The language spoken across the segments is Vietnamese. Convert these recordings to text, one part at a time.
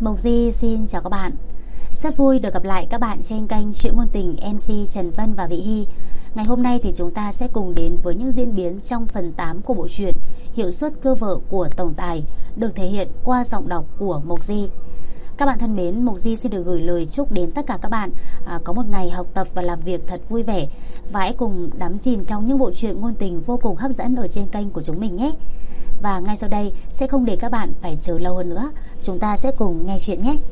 Mộc Di xin chào các bạn. Rất vui được gặp lại các bạn trên kênh Truyện Ngôn Tình MC Trần Vân và Vị Hy. Ngày hôm nay thì chúng ta sẽ cùng đến với những diễn biến trong phần 8 của bộ truyện Hiệu suất cơ vợ của tổng tài, được thể hiện qua giọng đọc của Mộc Di. Các bạn thân mến, Mộc Di xin được gửi lời chúc đến tất cả các bạn có một ngày học tập và làm việc thật vui vẻ, và hãy cùng đắm chìm trong những bộ truyện ngôn tình vô cùng hấp dẫn ở trên kênh của chúng mình nhé. Và ngay sau đây sẽ không để các bạn phải chờ lâu hơn nữa, chúng ta sẽ cùng nghe chuyện nhé.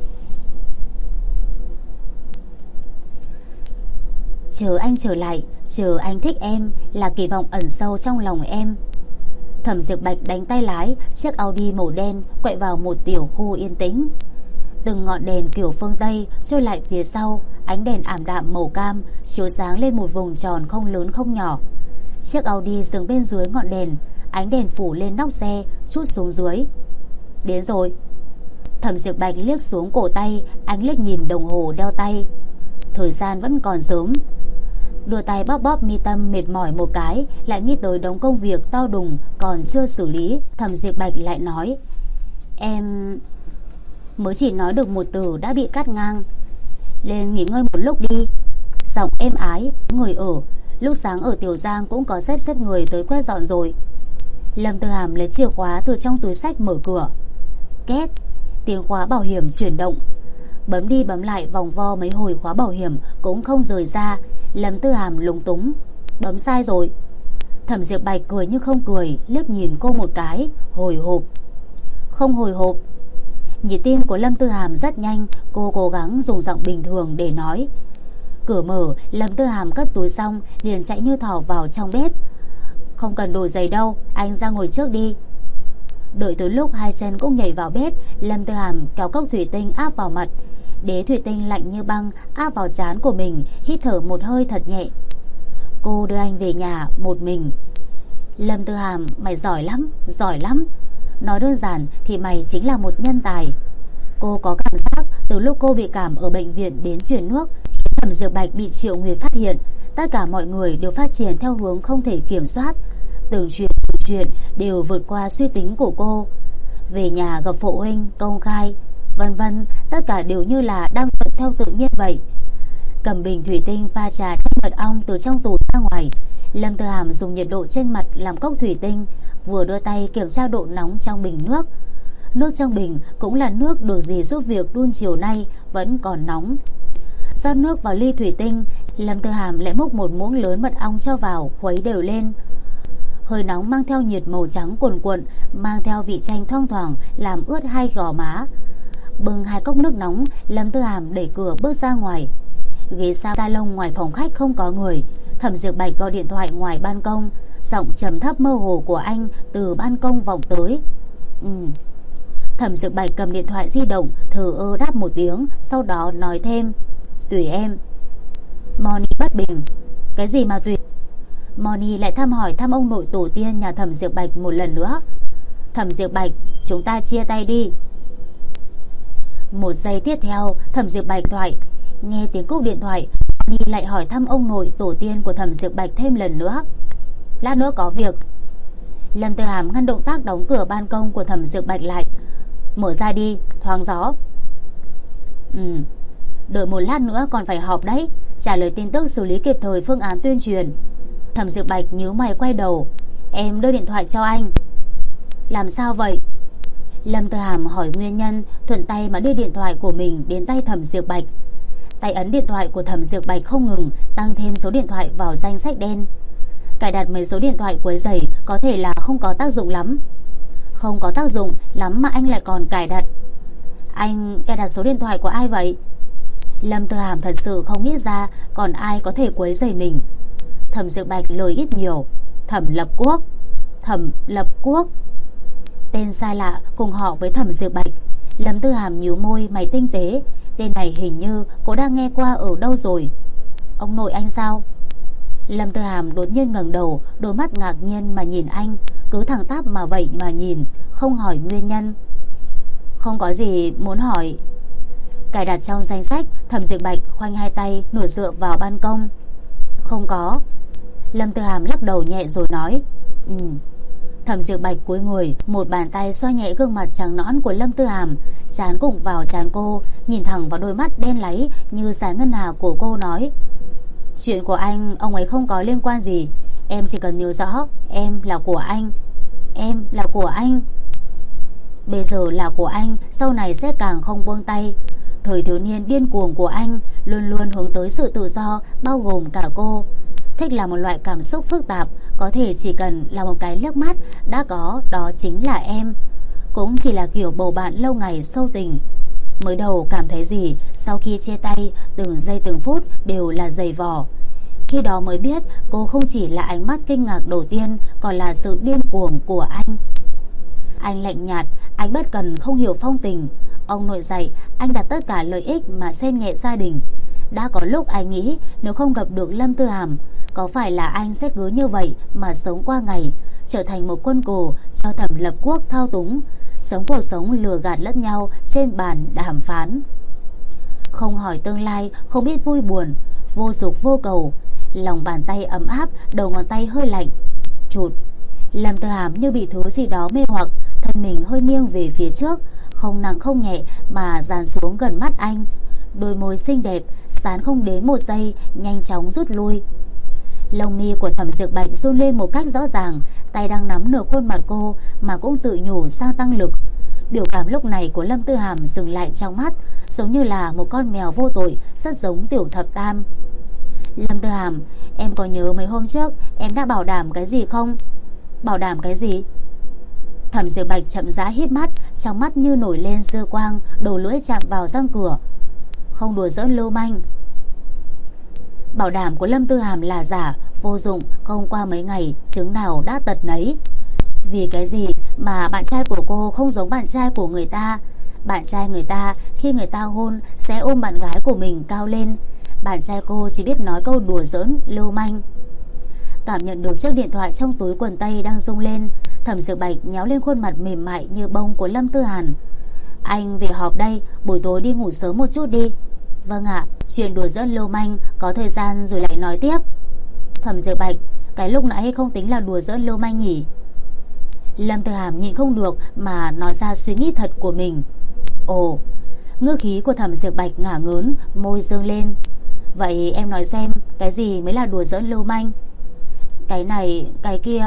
Chờ anh trở lại, chờ anh thích em là kỳ vọng ẩn sâu trong lòng em. Thẩm Diệp Bạch đánh tay lái chiếc Audi màu đen quẹo vào một tiểu khu yên tĩnh. Từng ngọn đèn kiểu phương Tây trôi lại phía sau, ánh đèn ảm đạm màu cam chiếu sáng lên một vùng tròn không lớn không nhỏ. Chiếc Audi dừng bên dưới ngọn đèn, ánh đèn phủ lên nóc xe, chút xuống dưới. Đến rồi. Thẩm Diệp Bạch liếc xuống cổ tay, anh liếc nhìn đồng hồ đeo tay. Thời gian vẫn còn sớm. Đưa tay bóp bóp mi tâm mệt mỏi một cái, lại nghĩ tới đống công việc to đùng còn chưa xử lý. Thẩm Diệp Bạch lại nói: Em mới chỉ nói được một từ đã bị cắt ngang. Lên nghỉ ngơi một lúc đi. Giọng êm ái, người ở. Lúc sáng ở Tiểu Giang cũng có xếp người tới quét dọn rồi. Lâm Tư Hàm lấy chìa khóa từ trong túi xách mở cửa. Két, tiếng khóa bảo hiểm chuyển động. Bấm đi bấm lại vòng vo mấy hồi khóa bảo hiểm cũng không rời ra. Lâm Tư Hàm lúng túng: Bấm sai rồi. Thẩm Diệp Bạch cười như không cười, liếc nhìn cô một cái. Hồi hộp. Không hồi hộp. Nhịp tim của Lâm Tư Hàm rất nhanh. Cô cố gắng dùng giọng bình thường để nói. Cửa mở, Lâm Tư Hàm cất túi xong liền chạy như thỏ vào trong bếp. Không cần đổi giày đâu, anh ra ngồi trước đi. Đợi tới lúc hai chân cũng nhảy vào bếp, Lâm Tư Hàm kéo cốc thủy tinh áp vào mặt. Đế thủy tinh lạnh như băng áp vào trán của mình, hít thở một hơi thật nhẹ. Cô đưa anh về nhà một mình. Lâm Tư Hàm, mày giỏi lắm, giỏi lắm. Nói đơn giản thì mày chính là một nhân tài. Cô có cảm giác từ lúc cô bị cảm ở bệnh viện đến chuyển nước, khiến Thẩm Diệp Bạch bị Triệu Nguyệt phát hiện, tất cả mọi người đều phát triển theo hướng không thể kiểm soát. Từng chuyện đều vượt qua suy tính của cô. Về nhà gặp phụ huynh, công khai, vân vân, tất cả đều như là đang thuận theo tự nhiên vậy. Cầm bình thủy tinh pha trà chanh mật ong từ trong tủ ra ngoài. Lâm Tư Hàm dùng nhiệt độ trên mặt làm cốc thủy tinh, vừa đưa tay kiểm tra độ nóng trong bình nước. Nước trong bình cũng là nước được dì giúp việc đun chiều nay, vẫn còn nóng. Rót nước vào ly thủy tinh, Lâm Tư Hàm lại múc một muỗng lớn mật ong cho vào, khuấy đều lên. Hơi nóng mang theo nhiệt màu trắng cuồn cuộn, mang theo vị chanh thoang thoảng, làm ướt hai gò má. Bưng hai cốc nước nóng, Lâm Tư Hàm đẩy cửa bước ra ngoài. Ghế salon ngoài phòng khách không có người. Thẩm Diệp Bạch gọi điện thoại ngoài ban công, giọng trầm thấp mơ hồ của anh từ ban công vọng tới. Thẩm Diệp Bạch cầm điện thoại di động, thờ ơ đáp một tiếng, sau đó nói thêm: Tùy em. Moni bất bình. Cái gì mà tùy? Moni lại thăm hỏi thăm ông nội tổ tiên nhà Thẩm Diệp Bạch một lần nữa. Thẩm Diệp Bạch, chúng ta chia tay đi. Một giây tiếp theo, Thẩm Diệp Bạch thoại. Nghe tiếng cúp điện thoại, Moni lại hỏi thăm ông nội tổ tiên của Thẩm Diệp Bạch thêm lần nữa. Lát nữa có việc. Lâm Tư Hàm ngăn động tác đóng cửa ban công của Thẩm Diệp Bạch lại. Mở ra đi, thoáng gió. Đợi một lát nữa còn phải họp đấy. Trả lời tin tức xử lý kịp thời phương án tuyên truyền. Thẩm Diệp Bạch nhíu mày quay đầu. Em đưa điện thoại cho anh. Làm sao vậy? Lâm Tư Hàm hỏi nguyên nhân, thuận tay mà đưa điện thoại của mình đến tay Thẩm Diệp Bạch. Tay ấn điện thoại của Thẩm Diệp Bạch không ngừng, tăng thêm số điện thoại vào danh sách đen. Cài đặt mấy số điện thoại quấy rầy có thể là không có tác dụng lắm. Không có tác dụng lắm mà anh lại còn cài đặt. Anh cài đặt số điện thoại của ai vậy? Lâm Tư Hàm thật sự không nghĩ ra còn ai có thể quấy rầy mình. Thẩm Diệp Bạch lời ít nhiều. Thẩm Lập Quốc. Thẩm Lập Quốc. Tên sai lạ cùng họ với Thẩm Diệp Bạch. Lâm Tư Hàm nhíu môi, mày tinh tế. Tên này hình như cô đang nghe qua ở đâu rồi. Ông nội anh sao? Lâm Tư Hàm đột nhiên ngẩng đầu, đôi mắt ngạc nhiên mà nhìn anh, cứ thẳng tắp mà vậy mà nhìn, không hỏi nguyên nhân. Không có gì muốn hỏi. Cài đặt trong danh sách. Thẩm Diệp Bạch khoanh hai tay nửa dựa vào ban công. Không có. Lâm Tư Hàm lắc đầu nhẹ rồi nói. Thẩm Diệp Bạch cúi người, một bàn tay xoa nhẹ gương mặt trắng nõn của Lâm Tư Hàm, trán cùng vào trán cô, nhìn thẳng vào đôi mắt đen láy như dải ngân hà của cô nói: chuyện của anh, ông ấy không có liên quan gì. Em chỉ cần nhớ rõ, em là của anh. Em là của anh. Bây giờ là của anh, sau này sẽ càng không buông tay. Thời thiếu niên điên cuồng của anh luôn luôn hướng tới sự tự do, bao gồm cả cô. Thích là một loại cảm xúc phức tạp, có thể chỉ cần là một cái liếc mắt đã có, đó chính là em. Cũng chỉ là kiểu bầu bạn lâu ngày sâu tình. Mới đầu cảm thấy gì, sau khi chia tay, từng giây từng phút đều là dày vò. Khi đó mới biết cô không chỉ là ánh mắt kinh ngạc đầu tiên, còn là sự điên cuồng của anh. Anh lạnh nhạt, anh bất cần, không hiểu phong tình. Ông nội dạy anh đặt tất cả lợi ích mà xem nhẹ gia đình. Đã có lúc anh nghĩ nếu không gặp được Lâm Tư Hàm, có phải là anh sẽ cứ như vậy mà sống qua ngày, trở thành một quân cờ cho Thẩm Lập Quốc thao túng, sống cuộc sống lừa gạt lẫn nhau trên bàn đàm phán. Không hỏi tương lai, không biết vui buồn, vô dục vô cầu. Lòng bàn tay ấm áp, đầu ngón tay hơi lạnh. Chụt. Lâm Tư Hàm như bị thứ gì đó mê hoặc, thân mình hơi nghiêng về phía trước, không nặng không nhẹ mà dàn xuống gần mắt anh. Đôi môi xinh đẹp, sán không đến một giây, nhanh chóng rút lui. Lông mi của Thẩm Diệp Bạch run lên một cách rõ ràng, tay đang nắm nửa khuôn mặt cô mà cũng tự nhủ sang tăng lực. Biểu cảm lúc này của Lâm Tư Hàm dừng lại trong mắt, giống như là một con mèo vô tội, rất giống Tiểu Thập Tam. Lâm Tư Hàm, em có nhớ mấy hôm trước em đã bảo đảm cái gì không? Bảo đảm cái gì? Thẩm Diệp Bạch chậm rãi híp mắt, trong mắt như nổi lên dư quang, đầu lưỡi chạm vào răng cửa. Không đùa giỡn lưu manh. Bảo đảm của Lâm Tư Hàm là giả, vô dụng, không qua mấy ngày, chứng nào đã tật nấy. Vì cái gì mà bạn trai của cô không giống bạn trai của người ta? Bạn trai người ta khi người ta hôn sẽ ôm bạn gái của mình cao lên. Bạn trai cô chỉ biết nói câu đùa giỡn, lưu manh. Cảm nhận được chiếc điện thoại trong túi quần tây đang rung lên, Thẩm Diệp Bạch nhéo lên khuôn mặt mềm mại như bông của Lâm Tư Hàn. Anh về họp đây, buổi tối đi ngủ sớm một chút đi. Vâng ạ, chuyện đùa giỡn lưu manh có thời gian rồi lại nói tiếp. Thẩm Diệp Bạch, cái lúc nãy không tính là đùa giỡn lưu manh nhỉ? Lâm Tư Hàm nhịn không được mà nói ra suy nghĩ thật của mình. Ồ, ngữ khí của Thẩm Diệp Bạch ngả ngớn, môi dương lên. Vậy em nói xem, cái gì mới là đùa giỡn lưu manh? Cái này, cái kia.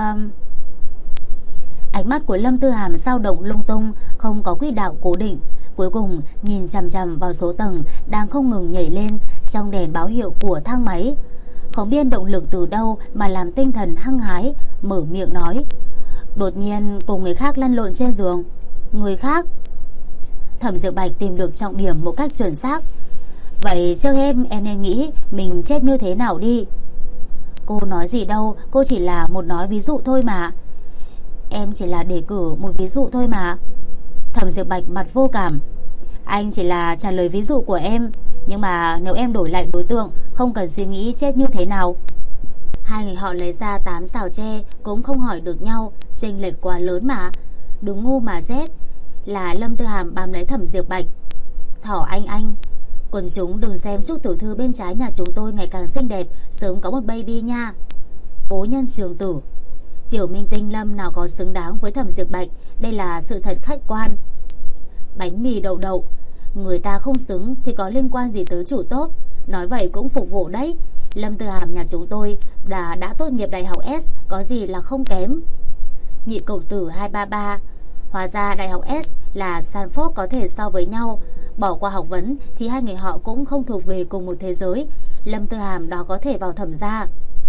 Ánh mắt của Lâm Tư Hàm dao động lung tung, không có quỹ đạo cố định. Cuối cùng nhìn chằm chằm vào số tầng đang không ngừng nhảy lên trong đèn báo hiệu của thang máy. Không biết động lực từ đâu mà làm tinh thần hăng hái, mở miệng nói. Đột nhiên cùng người khác lăn lộn trên giường. Người khác? Thẩm Diệp Bạch tìm được trọng điểm một cách chuẩn xác. Vậy trước em nên nghĩ mình chết như thế nào đi. Cô nói gì đâu, cô chỉ là một nói ví dụ thôi mà. Em chỉ là đề cử một ví dụ thôi mà. Thẩm Diệp Bạch mặt vô cảm. Anh chỉ là trả lời ví dụ của em, nhưng mà nếu em đổi lại đối tượng, không cần suy nghĩ chết như thế nào. Hai người họ lấy ra 8 rào tre, cũng không hỏi được nhau, chênh lệch quá lớn mà. Đúng ngu mà rét. Là Lâm Tư Hàm bám lấy Thẩm Diệp Bạch. Thỏ anh, quần chúng đừng xem Trúc tiểu thư bên trái nhà chúng tôi ngày càng xinh đẹp, sớm có một baby nha. Cố nhân trường tử. Tiểu minh tinh Lâm nào có xứng đáng với Thẩm Diệp Bạch, đây là sự thật khách quan. Bánh mì đậu đậu, người ta không xứng thì có liên quan gì tới chủ tốt. Nói vậy cũng phục vụ đấy. Lâm Tư Hàm nhà chúng tôi đã tốt nghiệp đại học S, có gì là không kém. Nhị cậu tử 233. Hóa ra đại học S là Stanford có thể so với nhau. Bỏ qua học vấn thì hai người họ cũng không thuộc về cùng một thế giới. Lâm Tư Hàm đó có thể vào Thẩm gia.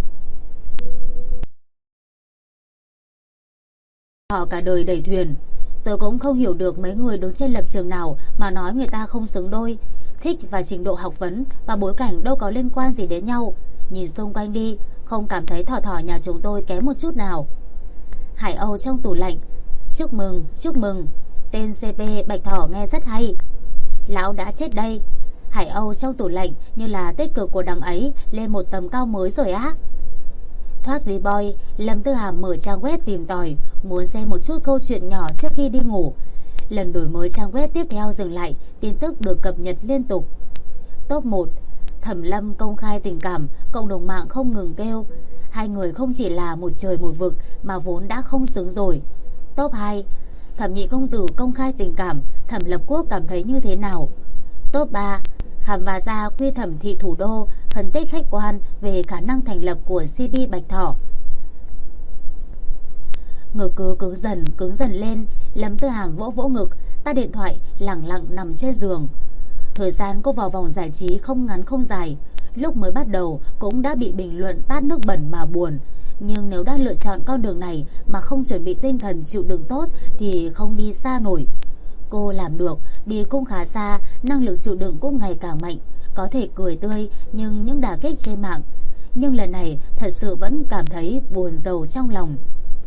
Họ cả đời đẩy thuyền. Tôi cũng không hiểu được mấy người đứng trên lập trường nào mà nói người ta không xứng đôi. Thích và trình độ học vấn và bối cảnh đâu có liên quan gì đến nhau. Nhìn xung quanh đi, không cảm thấy thỏ nhà chúng tôi kém một chút nào. Hải Âu trong tủ lạnh. Chúc mừng. Tên CP Bạch Thỏ nghe rất hay. Lão đã chết đây. Hải Âu trong tủ lạnh như là tích cực của đằng ấy lên một tầm cao mới rồi á. Thoát ví boy, Lâm Tư Hàm mở trang web tìm tòi, muốn xem một chút câu chuyện nhỏ trước khi đi ngủ. Lần đổi mới trang web tiếp theo dừng lại, tin tức được cập nhật liên tục. Top 1. Thẩm Lâm công khai tình cảm, cộng đồng mạng không ngừng kêu. Hai người không chỉ là một trời một vực mà vốn đã không xứng rồi. Top 2. Thẩm nhị công tử công khai tình cảm, Thẩm Lập Quốc cảm thấy như thế nào? Top 3. Khám phá ra quy thẩm thị thủ đô, phân tích khách quan về khả năng thành lập của CP Bạch Thỏ. Ngực cứ cứng dần lên. Lâm Tư Hàm vỗ vỗ ngực, tắt điện thoại, lẳng lặng nằm trên giường. Thời gian cô vào vòng giải trí không ngắn không dài. Lúc mới bắt đầu cũng đã bị bình luận tát nước bẩn mà buồn. Nhưng nếu đã lựa chọn con đường này mà không chuẩn bị tinh thần chịu đựng tốt thì không đi xa nổi. Cô làm được, đi cũng khá xa, năng lực chịu đựng cũng ngày càng mạnh. Có thể cười tươi nhưng những đả kích trên mạng. Nhưng lần này thật sự vẫn cảm thấy buồn rầu trong lòng.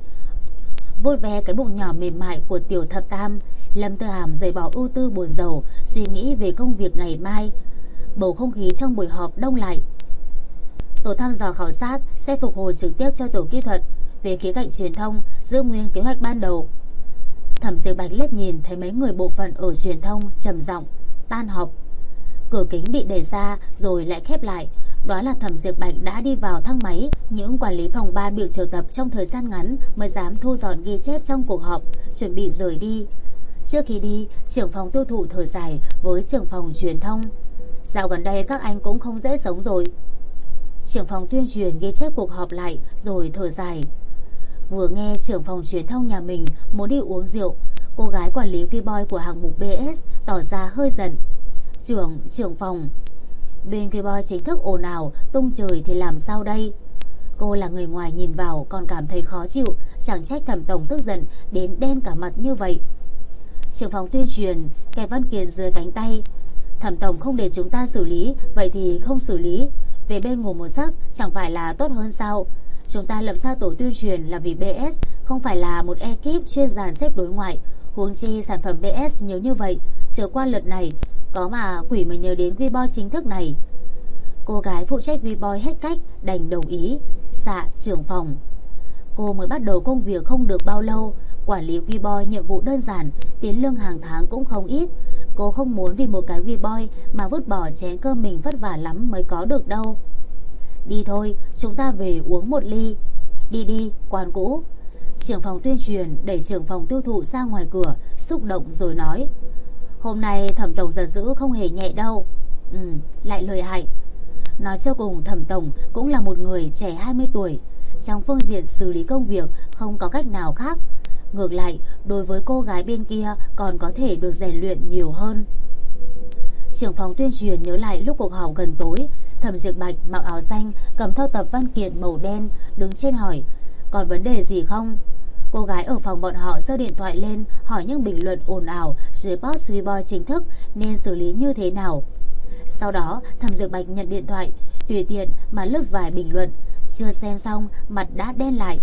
Vuốt ve cái bụng nhỏ mềm mại của tiểu thập tam, Lâm Tư Hàm rời bỏ ưu tư buồn rầu, suy nghĩ về công việc ngày mai. Bầu không khí trong buổi họp đông lại. Tổ thăm dò khảo sát sẽ phục hồi trực tiếp cho tổ kỹ thuật. Về khía cạnh truyền thông, giữ nguyên kế hoạch ban đầu. Thẩm Diệp Bạch liếc nhìn thấy mấy người bộ phận ở truyền thông trầm giọng tan họp. Cửa kính bị đẩy ra rồi lại khép lại. Đó là Thẩm Diệp Bạch đã đi vào thang máy. Những quản lý phòng ban bị triệu tập trong thời gian ngắn mới dám thu dọn ghi chép trong cuộc họp, chuẩn bị rời đi. Trước khi đi, trưởng phòng tiêu thụ thở dài với trưởng phòng truyền thông. Dạo gần đây các anh cũng không dễ sống rồi. Trưởng phòng tuyên truyền ghi chép cuộc họp lại rồi thở dài. Vừa nghe trưởng phòng truyền thông nhà mình muốn đi uống rượu, cô gái quản lý Keyboy của hạng mục BS tỏ ra hơi giận. Trưởng phòng, bên Keyboy chính thức ồn ào tung trời thì làm sao đây? Cô là người ngoài nhìn vào còn cảm thấy khó chịu, chẳng trách Thẩm tổng tức giận đến đen cả mặt như vậy. Trưởng phòng tuyên truyền kẹp văn kiện dưới cánh tay. Thẩm tổng không để chúng ta xử lý, vậy thì không xử lý. Về bên ngủ một giấc chẳng phải là tốt hơn sao? Chúng ta lập ra tổ tuyên truyền là vì BS, không phải là một ekip chuyên dàn xếp đối ngoại. Huống chi sản phẩm BS nhiều như vậy, chưa qua lượt này có mà quỷ mới nhớ đến Keyboy chính thức này. Cô gái phụ trách Keyboy hết cách đành đồng ý. Dạ trưởng phòng. Cô mới bắt đầu công việc không được bao lâu. Quản lý Keyboy nhiệm vụ đơn giản, tiền lương hàng tháng cũng không ít. Cô không muốn vì một cái Keyboy mà vứt bỏ chén cơm mình vất vả lắm mới có được đâu. Đi thôi, chúng ta về uống một ly. Đi, quán cũ. Trưởng phòng tuyên truyền đẩy trưởng phòng tiêu thụ ra ngoài cửa, xúc động rồi nói. Hôm nay Thẩm tổng giận dữ không hề nhẹ đâu. Lại lời hại. Nói cho cùng Thẩm tổng cũng là một người trẻ 20 tuổi. Trong phương diện xử lý công việc không có cách nào khác. Ngược lại, đối với cô gái bên kia còn có thể được rèn luyện nhiều hơn. Trưởng phòng tuyên truyền nhớ lại lúc cuộc họp gần tối, Thẩm Diệp Bạch mặc áo xanh, cầm theo tập văn kiện màu đen, đứng trên hỏi, còn vấn đề gì không? Cô gái ở phòng bọn họ giơ điện thoại lên hỏi những bình luận ồn ào dưới post Keyboy chính thức nên xử lý như thế nào. Sau đó Thẩm Diệp Bạch nhận điện thoại, tùy tiện mà lướt vài bình luận, chưa xem xong mặt đã đen lại.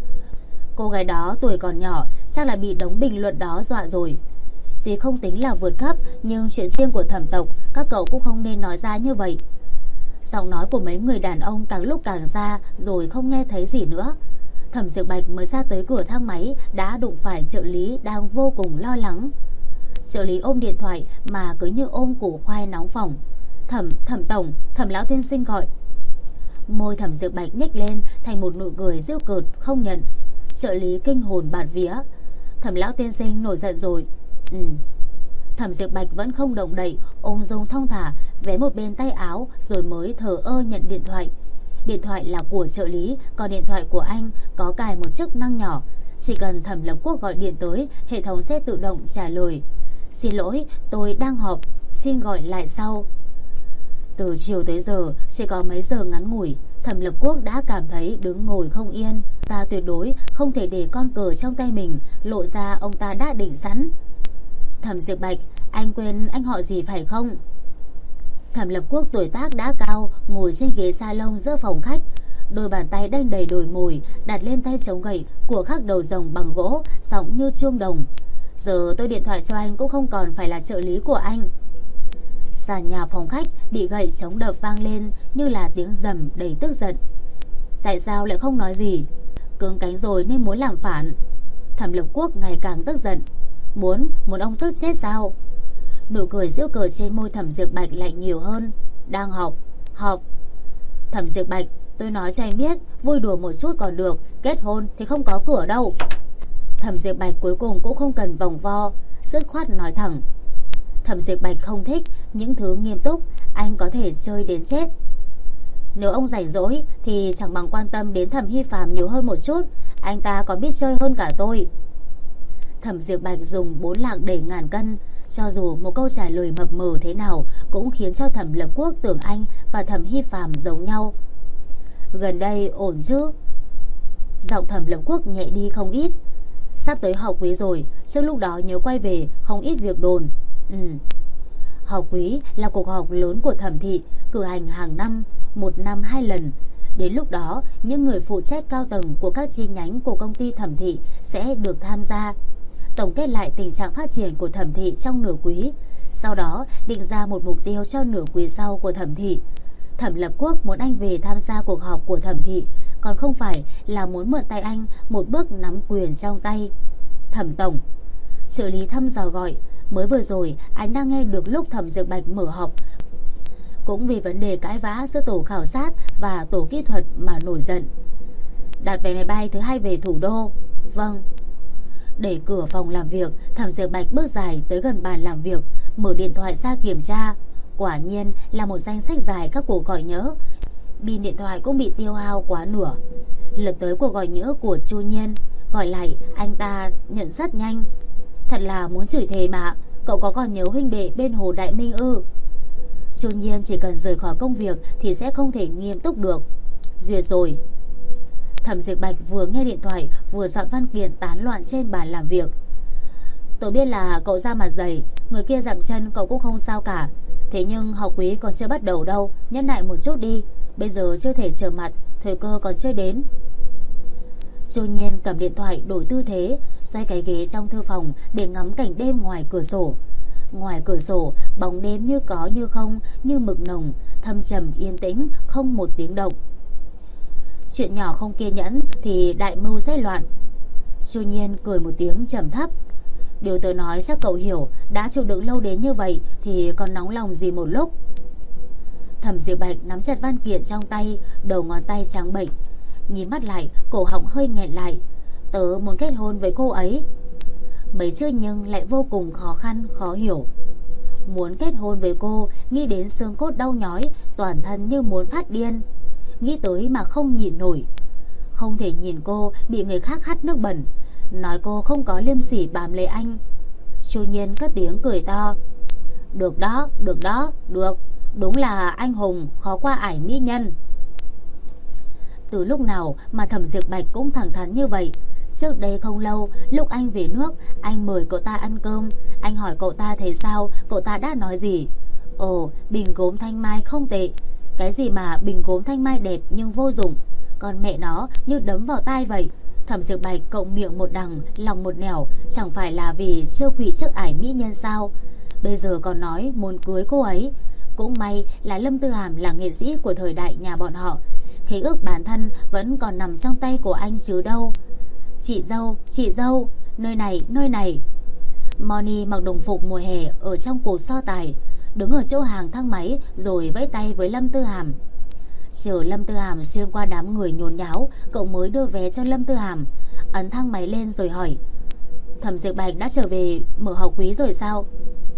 Cô gái đó tuổi còn nhỏ, chắc là bị đống bình luận đó dọa rồi. Tuy không tính là vượt cấp, nhưng chuyện riêng của Thẩm tộc các cậu cũng không nên nói ra như vậy. Giọng nói của mấy người đàn ông càng lúc càng xa, rồi không nghe thấy gì nữa. Thẩm Diệp Bạch mới ra tới cửa thang máy đã đụng phải trợ lý đang vô cùng lo lắng. Trợ lý ôm điện thoại mà cứ như ôm củ khoai nóng phỏng. Thẩm tổng, Thẩm lão tiên sinh gọi. Môi Thẩm Diệp Bạch nhếch lên thành một nụ cười giễu cợt không nhận. Trợ lý kinh hồn bạt vía. Thẩm lão tiên sinh nổi giận rồi. Thẩm Diệp Bạch vẫn không động đậy, ung dung thong thả vé một bên tay áo rồi mới thờ ơ nhận điện thoại. Điện thoại là của trợ lý, còn điện thoại của anh có cài một chức năng nhỏ, chỉ cần Thẩm Lập Quốc gọi điện tới, hệ thống sẽ tự động trả lời. Xin lỗi, tôi đang họp, xin gọi lại sau. Từ chiều tới giờ chỉ có mấy giờ ngắn ngủi, Thẩm Lập Quốc đã cảm thấy đứng ngồi không yên. Ta tuyệt đối không thể để con cờ trong tay mình lộ ra ông ta đã định sẵn. Thẩm Diệp Bạch, anh quên anh họ gì phải không? Thẩm Lập Quốc tuổi tác đã cao, ngồi trên ghế salon giữa phòng khách, đôi bàn tay đanh đầy đồi mồi đặt lên tay chống gậy của khắc đầu rồng bằng gỗ, giọng như chuông đồng. Giờ tôi điện thoại cho anh cũng không còn phải là trợ lý của anh. Sàn nhà phòng khách bị gậy chống đập vang lên như là tiếng rầm đầy tức giận. Tại sao lại không nói gì? Cứng cánh rồi nên muốn làm phản. Thẩm Lập Quốc ngày càng tức giận. Muốn ông tức chết sao? Nụ cười giễu cợt trên môi Thẩm Diệp Bạch lại nhiều hơn. Đang họp. Thẩm Diệp Bạch, Tôi nói cho anh biết, vui đùa một chút còn được, kết hôn thì không có cửa đâu. Thẩm Diệp Bạch cuối cùng cũng không cần vòng vo, dứt khoát nói thẳng. Thẩm Diệp Bạch không thích những thứ nghiêm túc, anh có thể chơi đến chết. Nếu ông rảnh rỗi thì chẳng bằng quan tâm đến Thẩm Hy Phàm nhiều hơn một chút, anh ta còn biết chơi hơn cả tôi. Thẩm Diệp Bạch dùng 4 lạng để ngàn cân, cho dù một câu trả lời mập mờ thế nào cũng khiến cho Thẩm Lập Quốc tưởng anh và Thẩm Hy Phàm giống nhau. Gần đây ổn chứ? Giọng Thẩm Lập Quốc nhẹ đi không ít. Sắp tới học quý rồi, trước lúc đó nhớ quay về, không ít việc đồn. Học quý là cuộc họp lớn của Thẩm thị, cử hành hàng năm, 1 năm 2 lần. Đến lúc đó, những người phụ trách cao tầng của các chi nhánh của công ty Thẩm thị sẽ được tham gia, tổng kết lại tình trạng phát triển của Thẩm thị trong nửa quý, sau đó định ra một mục tiêu cho nửa quý sau của Thẩm thị. Thẩm Lập Quốc muốn anh về tham gia cuộc họp của Thẩm thị, còn không phải là muốn mượn tay anh một bước nắm quyền trong tay. Thẩm tổng, trợ lý thăm dò gọi. Mới vừa rồi anh đang nghe được lúc Thẩm Diệp Bạch mở họp, cũng vì vấn đề cãi vã giữa tổ khảo sát và tổ kỹ thuật mà nổi giận. Đặt vé máy bay thứ 2 về thủ đô. Vâng. Đẩy cửa phòng làm việc, Thẩm Diệp Bạch bước dài tới gần bàn làm việc, mở điện thoại ra kiểm tra. Quả nhiên là một danh sách dài các cuộc gọi nhỡ. Pin điện thoại cũng bị tiêu hao quá nửa. Lật tới cuộc gọi nhỡ của Chu Nhiên, gọi lại anh ta nhận rất nhanh. Thật là muốn chửi thề mà, cậu có còn nhớ huynh đệ bên Hồ Đại Minh ư? Chu Nhiên chỉ cần rời khỏi công việc thì sẽ không thể nghiêm túc được. Duyệt rồi. Thẩm Diệp Bạch vừa nghe điện thoại vừa dọn văn kiện tán loạn trên bàn làm việc. Tôi biết là cậu da mặt dày, người kia dậm chân cậu cũng không sao cả. Thế nhưng học quý còn chưa bắt đầu đâu, nhẫn nại một chút đi. Bây giờ chưa thể trở mặt, thời cơ còn chưa đến. Chu Nhiên cầm điện thoại đổi tư thế, xoay cái ghế trong thư phòng để ngắm cảnh đêm ngoài cửa sổ. Ngoài cửa sổ, bóng đêm như có như không, như mực nồng, thâm trầm yên tĩnh, không một tiếng động. Chuyện nhỏ không kiên nhẫn thì đại mưu sẽ loạn. Chu Nhiên cười một tiếng trầm thấp. Điều tôi nói chắc cậu hiểu, đã chịu đựng lâu đến như vậy thì còn nóng lòng gì một lúc. Thẩm Diệp Bạch nắm chặt văn kiện trong tay, đầu ngón tay trắng bệch, nhìn mắt lại, cổ họng hơi nghẹn lại. Tớ muốn kết hôn với cô ấy. Mấy chữ nhưng lại vô cùng khó khăn, khó hiểu. Muốn kết hôn với cô, nghĩ đến xương cốt đau nhói, toàn thân như muốn phát điên. Nghĩ tới mà không nhịn nổi. Không thể nhìn cô bị người khác hắt nước bẩn, nói cô không có liêm sỉ bám lấy anh. Chu Nhiên cất tiếng cười to. Được đó, được đó, được. Đúng là anh hùng khó qua ải mỹ nhân. Từ lúc nào mà Thẩm Diệp Bạch cũng thẳng thắn như vậy. Trước đây không lâu, lúc anh về nước, anh mời cậu ta ăn cơm. Anh hỏi cậu ta thế sao, cậu ta đã nói gì? Ồ, bình gốm thanh mai không tệ. Cái gì mà bình gốm thanh mai đẹp nhưng vô dụng, còn mẹ nó như đấm vào tai vậy. Thẩm Diệp Bạch cộng miệng một đằng, lòng một nẻo, chẳng phải là vì chưa quỵ trước ải mỹ nhân sao? Bây giờ còn nói muốn cưới cô ấy. Cũng may là Lâm Tư Hàm là nghệ sĩ của thời đại nhà bọn họ, khế ước bản thân vẫn còn nằm trong tay của anh chứ đâu. Chị dâu, nơi này. Moni mặc đồng phục mùa hè ở trong cuộc so tài, đứng ở chỗ hàng thang máy rồi vẫy tay với Lâm Tư Hàm. Chờ Lâm Tư Hàm xuyên qua đám người nhốn nháo, cậu mới đưa vé cho Lâm Tư Hàm, ấn thang máy lên rồi hỏi: Thẩm Diệp Bạch đã trở về mở học quý rồi sao?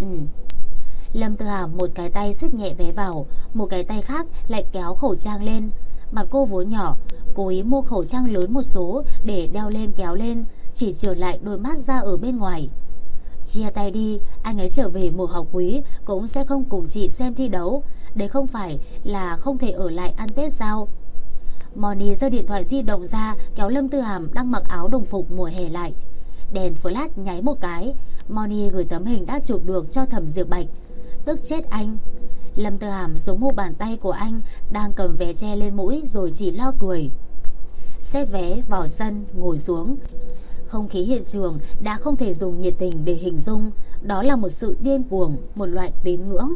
Lâm Tư Hàm một cái tay siết nhẹ vé vào, một cái tay khác lại kéo khẩu trang lên. Mặt cô vốn nhỏ, cố ý mua khẩu trang lớn một số để đeo lên kéo lên, chỉ trở lại đôi mắt ra ở bên ngoài. Chia tay đi, anh ấy trở về mùa học quý cũng sẽ không cùng chị xem thi đấu. Đấy không phải là không thể ở lại ăn Tết sao? Moni giơ điện thoại di động ra, kéo Lâm Tư Hàm đang mặc áo đồng phục mùa hè lại. Đèn flash nháy một cái, Moni gửi tấm hình đã chụp được cho Thẩm Diệp Bạch. Tức chết anh. Lâm Tư Hàm giống một bàn tay của anh đang cầm vé che lên mũi rồi chỉ lo cười. Xếp vé vào sân, ngồi xuống. Không khí hiện trường đã không thể dùng nhiệt tình để hình dung, đó là một sự điên cuồng, một loại tín ngưỡng.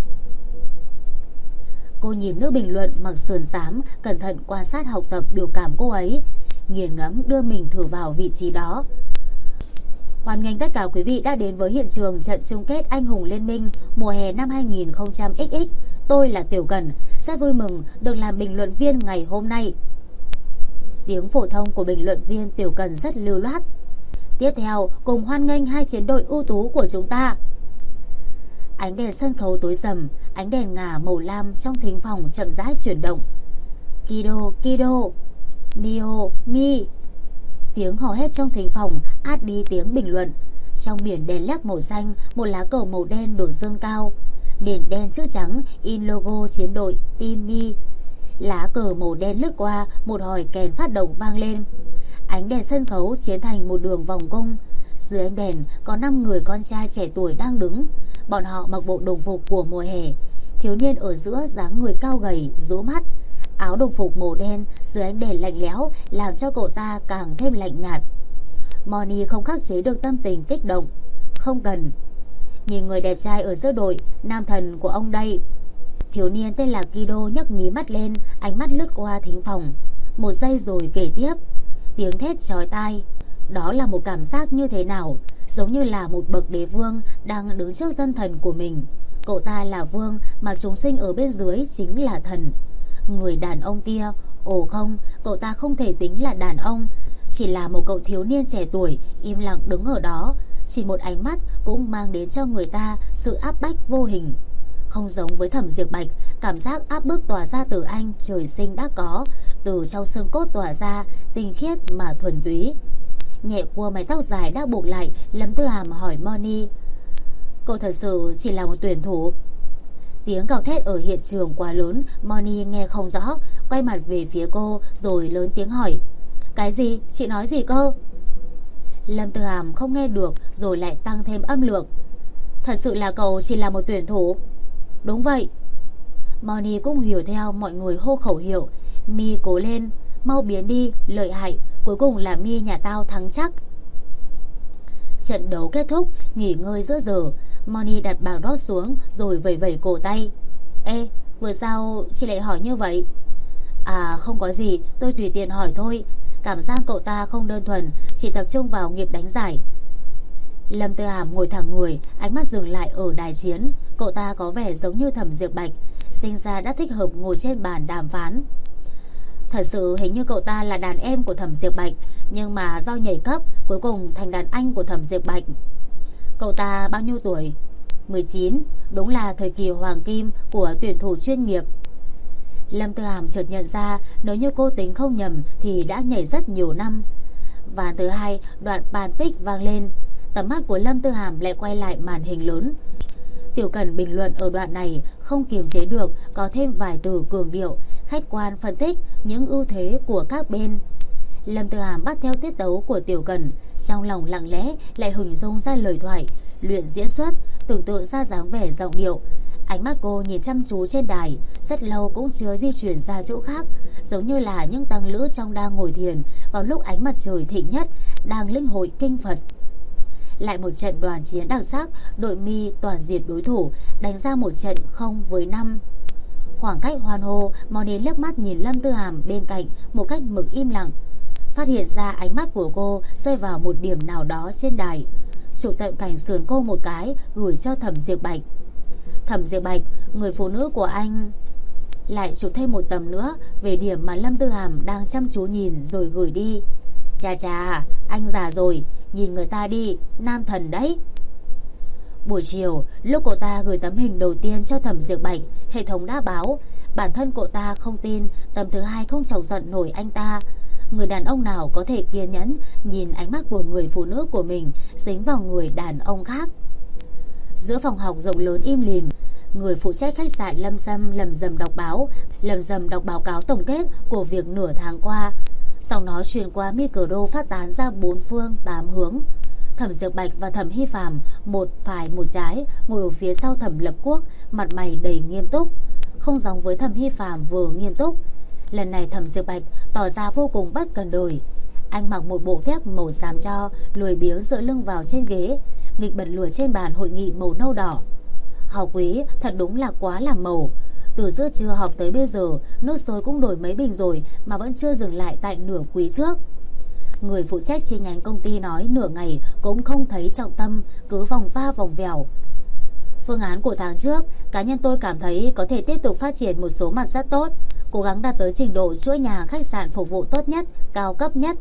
Cô nhìn nữ bình luận mặc sườn xám, cẩn thận quan sát học tập biểu cảm cô ấy, nghiền ngẫm đưa mình thử vào vị trí đó. Hoan nghênh tất cả quý vị đã đến với hiện trường trận chung kết Anh hùng Liên minh mùa hè năm 2000XX. Tôi là Tiểu Cần, rất vui mừng được làm bình luận viên ngày hôm nay. Tiếng phổ thông của bình luận viên Tiểu Cần rất lưu loát. Tiếp theo, cùng hoan nghênh hai chiến đội ưu tú của chúng ta. Ánh đèn sân khấu tối rầm, ánh đèn ngả màu lam trong thính phòng chậm rãi chuyển động. Kido, Kido, Mio, Mi. Tiếng hò hét trong thính phòng át đi tiếng bình luận. Trong biển đèn led màu xanh, một lá cờ màu đen được dương cao. Nền đen chữ trắng in logo chiến đội Team Mi. Lá cờ màu đen lướt qua, một hồi kèn phát động vang lên. Ánh đèn sân khấu chiến thành một đường vòng cung. Dưới ánh đèn có 5 người con trai trẻ tuổi đang đứng. Bọn họ mặc bộ đồng phục của mùa hè. Thiếu niên ở giữa dáng người cao gầy, rũ mắt. Áo đồng phục màu đen dưới ánh đèn lạnh lẽo làm cho cậu ta càng thêm lạnh nhạt. Moni không khắc chế được tâm tình kích động. Không cần. Nhìn người đẹp trai ở giữa đội, nam thần của ông đây. Thiếu niên tên là Kido nhấc mí mắt lên, ánh mắt lướt qua thính phòng. Một giây rồi kể tiếp. Tiếng thét chói tai. Đó là một cảm giác như thế nào? Giống như là một bậc đế vương đang đứng trước dân thần của mình. Cậu ta là vương mà chúng sinh ở bên dưới chính là thần. Người đàn ông kia, ồ không, cậu ta không thể tính là đàn ông, chỉ là một cậu thiếu niên trẻ tuổi im lặng đứng ở đó. Chỉ một ánh mắt cũng mang đến cho người ta sự áp bách vô hình. Không giống với Thẩm Diệp Bạch, cảm giác áp bức tỏa ra từ anh trời sinh đã có, từ trong xương cốt tỏa ra, tinh khiết mà thuần túy. Nhẹ cua mái tóc dài đã buộc lại, Lâm Tư Hàm hỏi Moni, cậu thật sự chỉ là một tuyển thủ? Tiếng gào thét ở hiện trường quá lớn, Moni nghe không rõ, quay mặt về phía cô rồi lớn tiếng hỏi, cái gì? Chị nói gì cơ? Lâm Tư Hàm không nghe được rồi lại tăng thêm âm lượng. Thật sự là cậu chỉ là một tuyển thủ? Đúng vậy. Moni cũng hiểu theo mọi người hô khẩu hiệu. Mi cố lên, mau biến đi, lợi hại, cuối cùng là Mi nhà tao thắng chắc. Trận đấu kết thúc, nghỉ ngơi giữa giờ. Moni đặt bảng rót xuống rồi vẩy vẩy cổ tay. Ê, vừa sao chị lại hỏi như vậy? À không có gì, tôi tùy tiện hỏi thôi. Cảm giác cậu ta không đơn thuần, chỉ tập trung vào nghiệp đánh giải. Lâm Tư Hàm ngồi thẳng người, ánh mắt dừng lại ở đài chiến. Cậu ta có vẻ giống như Thẩm Diệp Bạch, sinh ra đã thích hợp ngồi trên bàn đàm phán. Thật sự hình như cậu ta là đàn em của Thẩm Diệp Bạch, nhưng mà do nhảy cấp cuối cùng thành đàn anh của Thẩm Diệp Bạch. Cậu ta bao nhiêu tuổi? 19, đúng là thời kỳ hoàng kim của tuyển thủ chuyên nghiệp. Lâm Tư Hàm chợt nhận ra nếu như cô tính không nhầm thì đã nhảy rất nhiều năm. Ván thứ hai, đoạn bàn pick vang lên. Tầm mắt của Lâm Tư Hàm lại quay lại màn hình lớn. Tiểu Cần bình luận ở đoạn này không kiềm chế được, có thêm vài từ cường điệu, khách quan phân tích những ưu thế của các bên. Lâm Tư Hàm bắt theo tiết tấu của Tiểu Cần, trong lòng lặng lẽ lại hình dung ra lời thoại, luyện diễn xuất, tưởng tượng ra dáng vẻ giọng điệu. Ánh mắt cô nhìn chăm chú trên đài, rất lâu cũng chưa di chuyển ra chỗ khác, giống như là những tăng lữ trong đang ngồi thiền vào lúc ánh mặt trời thịnh nhất, đang linh hội kinh Phật. Lại một trận đoàn chiến đặc sắc, đội Mi toàn diệt đối thủ, đánh ra một trận 0-5. Khoảng cách hoan hô, Moni liếc mắt nhìn Lâm Tư Hàm bên cạnh một cách mực im lặng, phát hiện ra ánh mắt của cô rơi vào một điểm nào đó trên đài, chụp tận cảnh sườn cô một cái, gửi cho Thẩm Diệp Bạch. Thẩm Diệp Bạch, người phụ nữ của anh. Lại chụp thêm một tầm nữa về điểm mà Lâm Tư Hàm đang chăm chú nhìn rồi gửi đi. Chà chà, anh già rồi, nhìn người ta đi, nam thần đấy. Buổi chiều, lúc cậu ta gửi tấm hình đầu tiên cho Thẩm Diệp Bạch, hệ thống đã báo bản thân cậu ta không tin tấm thứ hai không chọc giận nổi anh ta. Người đàn ông nào có thể kiên nhẫn nhìn ánh mắt của người phụ nữ của mình dính vào người đàn ông khác. Giữa phòng học rộng lớn im lìm, người phụ trách khách sạn Lâm Sâm lầm rầm đọc báo cáo tổng kết của việc nửa tháng qua. Sau nó truyền qua micro phát tán ra 4 phương 8 hướng. Thẩm Diệp Bạch và Thẩm Hy Phàm một phải một trái ngồi ở phía sau Thẩm Lập Quốc, mặt mày đầy nghiêm túc, không giống với Thẩm Hy Phàm vừa nghiêm túc. Lần này Thẩm Diệp Bạch tỏ ra vô cùng bất cần đời. Anh mặc một bộ vest màu xám cho, lười biếng dựa lưng vào trên ghế, nghịch bật lửa trên bàn hội nghị màu nâu đỏ. Học quý thật đúng là quá làm màu. Từ giữa trưa họp tới bây giờ, nước sôi cũng đổi mấy bình rồi mà vẫn chưa dừng lại tại nửa quý trước. Người phụ trách chi nhánh công ty nói nửa ngày cũng không thấy trọng tâm, cứ vòng va vòng vèo. Phương án của tháng trước, cá nhân tôi cảm thấy có thể tiếp tục phát triển một số mặt rất tốt, cố gắng đạt tới trình độ chuỗi nhà khách sạn phục vụ tốt nhất, cao cấp nhất.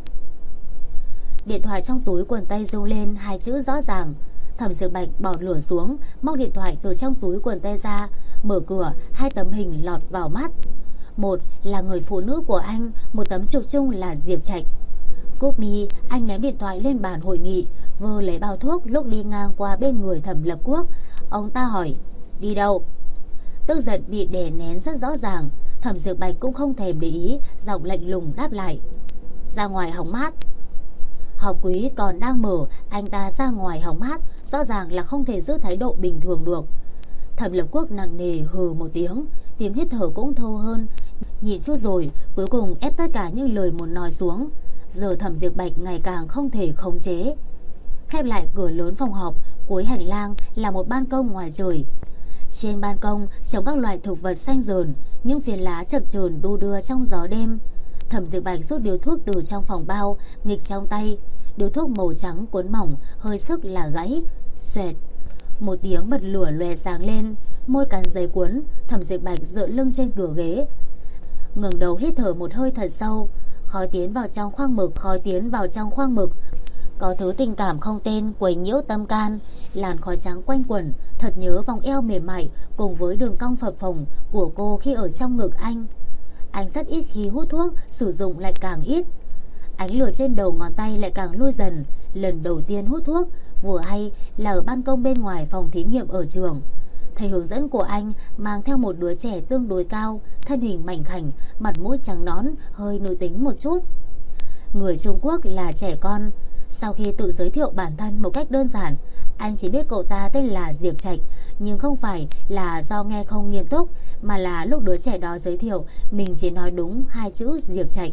Điện thoại trong túi quần tây rung lên hai chữ rõ ràng. Thẩm Dược Bạch bỏ lửa xuống, móc điện thoại từ trong túi quần tây ra, mở cửa, hai tấm hình lọt vào mắt. Một là người phụ nữ của anh, một tấm chụp chung là Diệp Trạch. Cúp mi, anh ném điện thoại lên bàn hội nghị, vơ lấy bao thuốc lúc đi ngang qua bên người Thẩm Lập Quốc. Ông ta hỏi, đi đâu? Tức giận bị đè nén rất rõ ràng. Thẩm Dược Bạch cũng không thèm để ý, giọng lạnh lùng đáp lại, ra ngoài hóng mát. Học quý còn đang mở, anh ta ra ngoài hóng mát, rõ ràng là không thể giữ thái độ bình thường được. Thẩm Lập Quốc nặng nề hừ một tiếng, tiếng hít thở cũng thô hơn. Nhịn chút rồi, cuối cùng ép tất cả những lời muốn nói xuống. Giờ Thẩm Dược Bạch ngày càng không thể khống chế. Khép lại cửa lớn phòng họp, cuối hành lang là một ban công ngoài trời. Trên ban công trồng các loại thực vật xanh rờn, những phiến lá chập chờn đu đưa trong gió đêm. Thẩm Dược Bạch rút điếu thuốc từ trong phòng bao, nghịch trong tay. Điếu thuốc màu trắng cuốn mỏng, hơi sức là gãy. Xoẹt, một tiếng bật lửa lòe sáng lên, môi cắn giấy cuốn. Thẩm Dược Bạch dựa lưng trên cửa ghế, ngẩng đầu hít thở một hơi thật sâu. Khói tiến vào trong khoang mực, khói tiến vào trong khoang mực. Có thứ tình cảm không tên quấy nhiễu tâm can. Làn khói trắng quanh quẩn, thật nhớ vòng eo mềm mại cùng với đường cong phập phồng của cô khi ở trong ngực anh. Anh rất ít khi hút thuốc, sử dụng lại càng ít. Ánh lửa trên đầu ngón tay lại càng lui dần. Lần đầu tiên hút thuốc, vừa hay là ở ban công bên ngoài phòng thí nghiệm ở trường. Thầy hướng dẫn của anh mang theo một đứa trẻ tương đối cao, thân hình mảnh khảnh, mặt mũi trắng nõn, hơi nữ tính một chút. Người Trung Quốc là trẻ con. Sau khi tự giới thiệu bản thân một cách đơn giản, anh chỉ biết cậu ta tên là Diệp Trạch, nhưng không phải là do nghe không nghiêm túc, mà là lúc đứa trẻ đó giới thiệu, mình chỉ nói đúng hai chữ Diệp Trạch.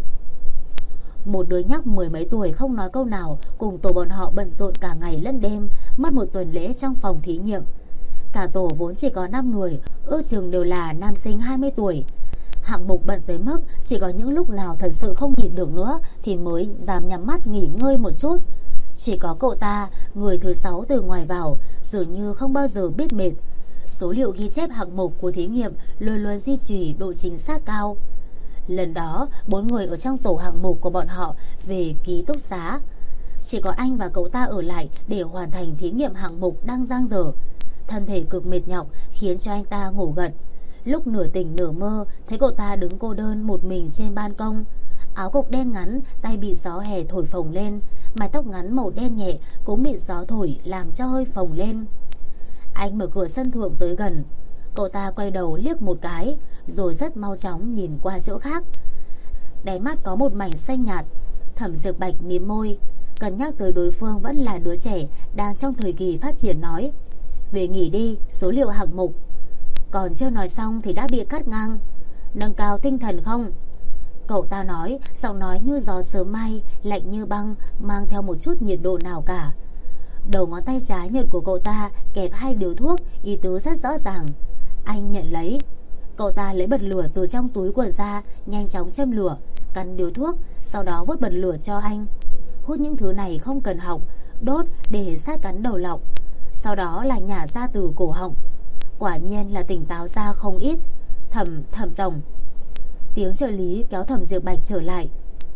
Một đứa nhóc 10 mấy tuổi không nói câu nào, cùng tổ bọn họ bận rộn cả ngày lẫn đêm, mất một tuần lễ trong phòng thí nghiệm. Cả tổ vốn chỉ có 5 người, ước chừng đều là nam sinh 20 tuổi. Hạng mục bận tới mức chỉ có những lúc nào thật sự không nhịn được nữa thì mới dám nhắm mắt nghỉ ngơi một chút. Chỉ có cậu ta, người thứ 6 từ ngoài vào, dường như không bao giờ biết mệt. Số liệu ghi chép hạng mục của thí nghiệm luôn luôn duy trì độ chính xác cao. Lần đó, 4 người ở trong tổ hạng mục của bọn họ về ký túc xá. Chỉ có anh và cậu ta ở lại để hoàn thành thí nghiệm hạng mục đang dang dở. Thân thể cực mệt nhọc khiến cho anh ta ngủ gật. Lúc nửa tỉnh nửa mơ, thấy cậu ta đứng cô đơn một mình trên ban công. Áo cộc đen ngắn, tay bị gió hè thổi phồng lên. Mái tóc ngắn màu đen nhẹ cũng bị gió thổi làm cho hơi phồng lên. Anh mở cửa sân thượng tới gần. Cậu ta quay đầu liếc một cái, rồi rất mau chóng nhìn qua chỗ khác. Đáy mắt có một mảnh xanh nhạt. Thẩm Dược Bạch mím môi, cân nhắc tới đối phương vẫn là đứa trẻ đang trong thời kỳ phát triển, nói: về nghỉ đi, số liệu hạng mục. Còn chưa nói xong thì đã bị cắt ngang. Nâng cao tinh thần không? Cậu ta nói, giọng nói như gió sớm mai, lạnh như băng, mang theo một chút nhiệt độ nào cả. Đầu ngón tay trái nhợt của cậu ta kẹp hai điếu thuốc, ý tứ rất rõ ràng. Anh nhận lấy. Cậu ta lấy bật lửa từ trong túi quần ra, nhanh chóng châm lửa, cắn điếu thuốc, sau đó vứt bật lửa cho anh. Hút những thứ này không cần học, đốt để sát cắn đầu lọc, sau đó là nhả ra từ cổ họng. Quả nhiên là tỉnh táo ra không ít. Thẩm tổng. Tiếng trợ lý kéo Thẩm Dược Bạch trở lại.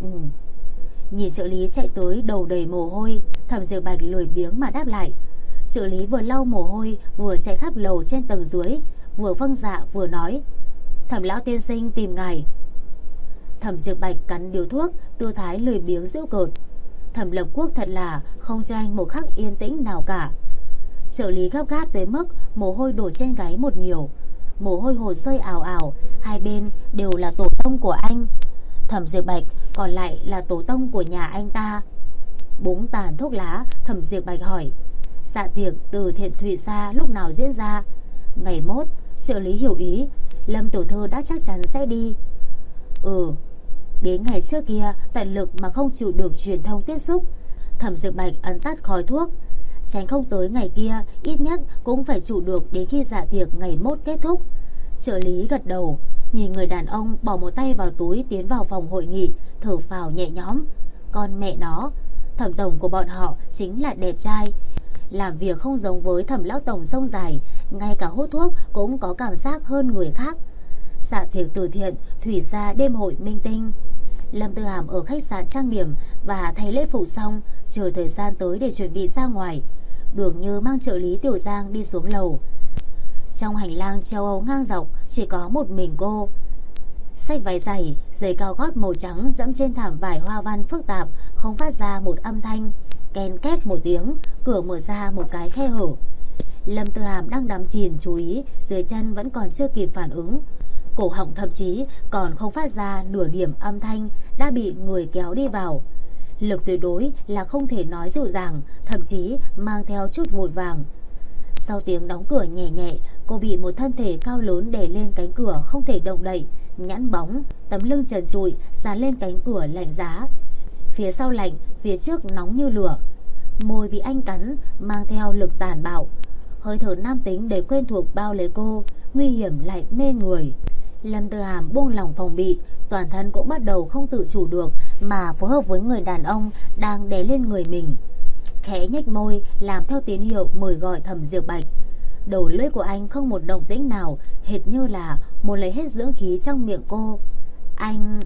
Nhìn trợ lý chạy tới đầu đầy mồ hôi, Thẩm Dược Bạch lười biếng mà đáp lại. Trợ lý vừa lau mồ hôi vừa chạy khắp lầu trên tầng dưới, vừa vâng dạ vừa nói: Thẩm lão tiên sinh tìm ngài. Thẩm Dược Bạch cắn điếu thuốc, tư thái lười biếng giễu cợt. Thẩm Lập Quốc thật là không cho anh một khắc yên tĩnh nào cả. Trợ lý gấp gáp tới mức mồ hôi đổ trên gáy một nhiều. Mồ hôi hồ rơi ào ào, hai bên đều là tổ tông của anh. Thẩm Dược Bạch còn lại là tổ tông của nhà anh ta. Búng tàn thuốc lá, Thẩm Dược Bạch hỏi: dạ tiệc từ Thiện Thụy Gia lúc nào diễn ra? Ngày mốt. Trợ lý hiểu ý. Lâm tiểu thư đã chắc chắn sẽ đi. Đến ngày trước kia tận lực mà không chịu được truyền thông tiếp xúc. Thẩm Dược Bạch ấn tắt khói thuốc. Tránh không tới ngày kia, ít nhất cũng phải trụ được đến khi dạ tiệc ngày mốt kết thúc. Trợ lý gật đầu, nhìn người đàn ông bỏ một tay vào túi tiến vào phòng hội nghị, thở phào nhẹ nhõm. Con mẹ nó, Thẩm tổng của bọn họ chính là đẹp trai, làm việc không giống với Thẩm lão tổng sông dài, ngay cả hút thuốc cũng có cảm giác hơn người khác. Dạ tiệc từ thiện, thủy gia đêm hội minh tinh. Lâm Tư Hàm ở khách sạn trang điểm và thay lễ phục xong, chờ thời gian tới để chuẩn bị ra ngoài. Đường Như mang trợ lý Tiểu Giang đi xuống lầu. Trong hành lang châu Âu ngang dọc chỉ có một mình cô. Xách váy dày, giày cao gót màu trắng dẫm trên thảm vải hoa văn phức tạp, không phát ra một âm thanh. Ken két một tiếng, cửa mở ra một cái khe hở. Lâm Tư Hàm đang đắm chìm chú ý, dưới chân vẫn còn chưa kịp phản ứng. Cổ họng thậm chí còn không phát ra nửa điểm âm thanh đã bị người kéo đi vào. Lực tuyệt đối là không thể nói dịu dàng, thậm chí mang theo chút vội vàng. Sau tiếng đóng cửa nhẹ nhẹ, cô bị một thân thể cao lớn đè lên cánh cửa không thể động đậy, nhẵn bóng, tấm lưng trần trụi dán lên cánh cửa lạnh giá. Phía sau lạnh, phía trước nóng như lửa. Môi bị anh cắn, mang theo lực tàn bạo. Hơi thở nam tính để quen thuộc bao lấy cô, nguy hiểm lại mê người. Lâm Tư Hàm buông lỏng phòng bị, toàn thân cũng bắt đầu không tự chủ được mà phối hợp với người đàn ông đang đè lên người mình. Khẽ nhếch môi làm theo tín hiệu mời gọi Thẩm Diệp Bạch. Đầu lưỡi của anh không một động tĩnh nào, hệt như là muốn lấy hết dưỡng khí trong miệng cô. Anh...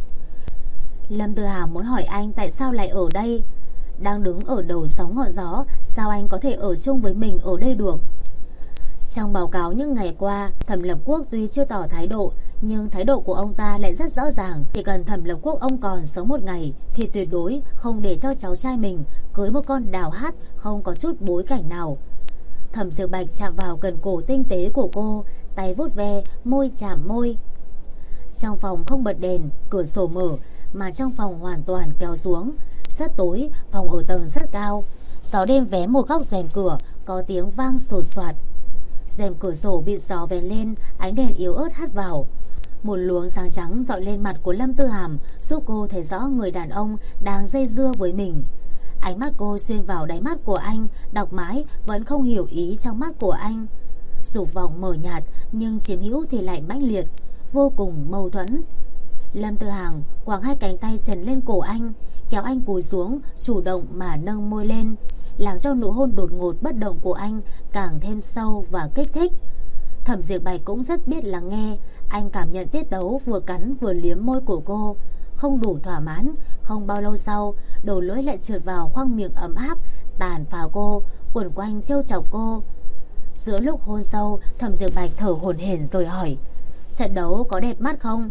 Lâm Tư Hàm muốn hỏi anh tại sao lại ở đây. Đang đứng ở đầu sóng ngọn gió, sao anh có thể ở chung với mình ở đây được? Trong báo cáo những ngày qua, Thẩm Lập Quốc tuy chưa tỏ thái độ, nhưng thái độ của ông ta lại rất rõ ràng. Chỉ cần Thẩm Lập Quốc ông còn sống một ngày thì tuyệt đối không để cho cháu trai mình cưới một con đào hát không có chút bối cảnh nào. Thẩm Diệp Bạch chạm vào cần cổ tinh tế của cô, tay vuốt ve, môi chạm môi. Trong phòng không bật đèn, cửa sổ mở, mà trong phòng hoàn toàn kéo xuống. Rất tối, phòng ở tầng rất cao. Gió đêm vén một góc rèm cửa, có tiếng vang sột soạt. Rèm cửa sổ bị gió vén lên, ánh đèn yếu ớt hắt vào. Một luồng sáng trắng dọi lên mặt của Lâm Tư Hàm, giúp cô thấy rõ người đàn ông đang dây dưa với mình. Ánh mắt cô xuyên vào đáy mắt của anh, đọc mãi vẫn không hiểu ý trong mắt của anh. Dục vọng mờ nhạt nhưng chiếm hữu thì lại mãnh liệt, vô cùng mâu thuẫn. Lâm Tư Hàm quàng hai cánh tay trần lên cổ anh, kéo anh cúi xuống, chủ động mà nâng môi lên, làm cho nụ hôn đột ngột bất động của anh càng thêm sâu và kích thích. Thẩm Diệp Bạch cũng rất biết lắng nghe, anh cảm nhận tiết tấu vừa cắn vừa liếm môi của cô. Không đủ thỏa mãn, không bao lâu sau, đầu lưỡi lại trượt vào khoang miệng ấm áp, tàn phá cô, quẩn quanh trêu chọc cô. Giữa lúc hôn sâu, Thẩm Diệp Bạch thở hổn hển rồi hỏi: trận đấu có đẹp mắt không?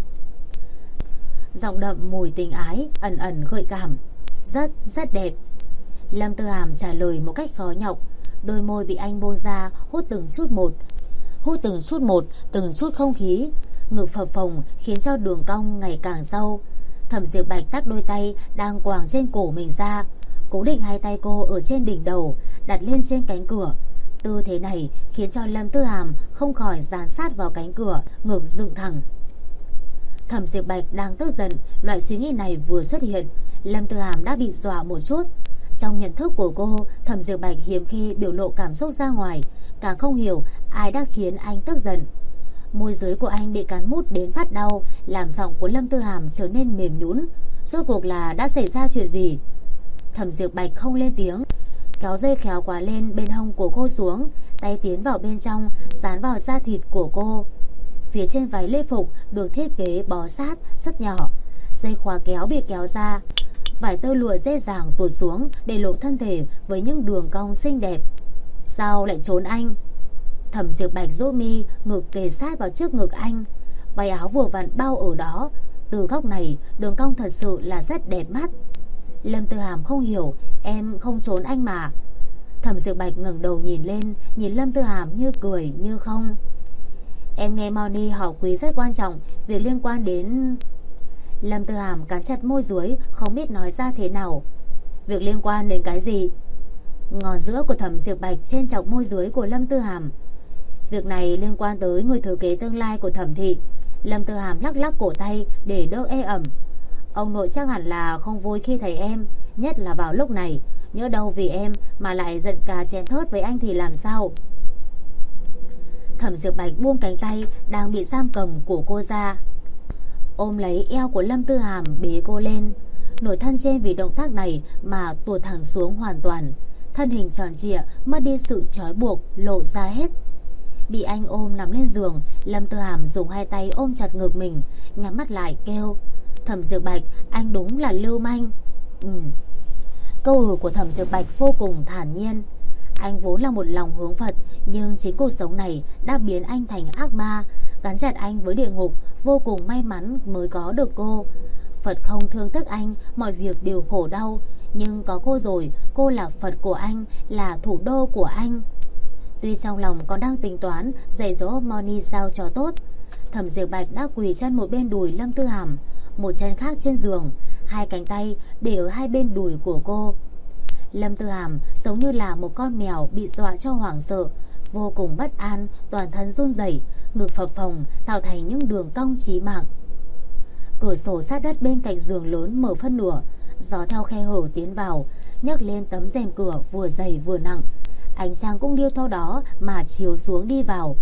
Giọng đậm mùi tình ái, ẩn ẩn gợi cảm. Rất đẹp. Lâm Tư Hàm trả lời một cách khó nhọc. Đôi môi bị anh buông ra, hút từng chút một, từng chút không khí. Ngực phập phồng khiến cho đường cong ngày càng sâu. Thẩm Diệp Bạch tách đôi tay đang quàng trên cổ mình ra, cố định hai tay cô ở trên đỉnh đầu, đặt lên trên cánh cửa. Tư thế này khiến cho Lâm Tư Hàm không khỏi dán sát vào cánh cửa, ngực dựng thẳng. Thẩm Diệp Bạch đang tức giận, loại suy nghĩ này vừa xuất hiện, Lâm Tư Hàm đã bị dọa một chút. Trong nhận thức của cô, Thẩm Diệp Bạch hiếm khi biểu lộ cảm xúc ra ngoài, càng không hiểu ai đã khiến anh tức giận. Môi dưới của anh bị cắn mút đến phát đau, làm giọng của Lâm Tư Hàm trở nên mềm nhũn. Rốt cuộc là đã xảy ra chuyện gì? Thẩm Diệp Bạch không lên tiếng, kéo dây khéo khóa lên bên hông của cô xuống, tay tiến vào bên trong, dán vào da thịt của cô. Phía trên váy lễ phục được thiết kế bó sát rất nhỏ, dây khóa kéo bị kéo ra, vải tơ lụa dễ dàng tuột xuống để lộ thân thể với những đường cong xinh đẹp. Sao lại trốn anh? Thẩm Diệp Bạch rũ mi, ngực kề sát vào trước ngực anh, váy áo vừa vặn bao ở đó. Từ góc này, đường cong thật sự là rất đẹp mắt. Lâm Tư Hàm không hiểu, em không trốn anh mà. Thẩm Diệp Bạch ngẩng đầu nhìn lên, nhìn Lâm Tư Hàm như cười như không. Em nghe Moni hỏi quý rất quan trọng, việc liên quan đến... Lâm Tư Hàm cắn chặt môi dưới, không biết nói ra thế nào. Việc liên quan đến cái gì? Ngón giữa của Thẩm Diệp Bạch trên chọc môi dưới của Lâm Tư Hàm. Việc này liên quan tới người thừa kế tương lai của Thẩm thị. Lâm Tư Hàm lắc lắc cổ tay để đỡ ê ẩm. Ông nội chắc hẳn là không vui khi thấy em, nhất là vào lúc này. Nhỡ đâu vì em mà lại giận cá chém thớt với anh thì làm sao? Thẩm Diệp Bạch buông cánh tay đang bị giam cầm của cô ra, ôm lấy eo của Lâm Tư Hàm bế cô lên. nửa thân trên vì động tác này mà tuột thẳng xuống hoàn toàn. Thân hình tròn trịa mất đi sự trói buộc, lộ ra hết. Bị anh ôm nằm lên giường, Lâm Tư Hàm dùng hai tay ôm chặt ngực mình, nhắm mắt lại kêu: Thẩm Diệp Bạch, anh đúng là lưu manh. Câu của Thẩm Diệp Bạch vô cùng thản nhiên. Anh vốn là một lòng hướng Phật, nhưng chính cuộc sống này đã biến anh thành ác ma, gắn chặt anh với địa ngục. Vô cùng may mắn mới có được cô. Phật không thương tiếc anh, mọi việc đều khổ đau, nhưng có cô rồi, cô là Phật của anh, là thủ đô của anh. Tuy trong lòng còn đang tính toán dạy dỗ Moni sao cho tốt, Thẩm Diệp Bạch đã quỳ chân một bên đùi Lâm Tư Hàm, một chân khác trên giường, hai cánh tay để ở hai bên đùi của cô. Lâm Tư Hàm giống như là một con mèo bị dọa cho hoảng sợ, vô cùng bất an, toàn thân run rẩy, ngực phập phồng tạo thành những đường cong chí mạng. Cửa sổ sát đất bên cạnh giường lớn mở phân nửa, gió theo khe hở tiến vào, nhấc lên tấm rèm cửa vừa dày vừa nặng. Ánh trăng cũng điêu theo đó mà chiếu xuống đi vào.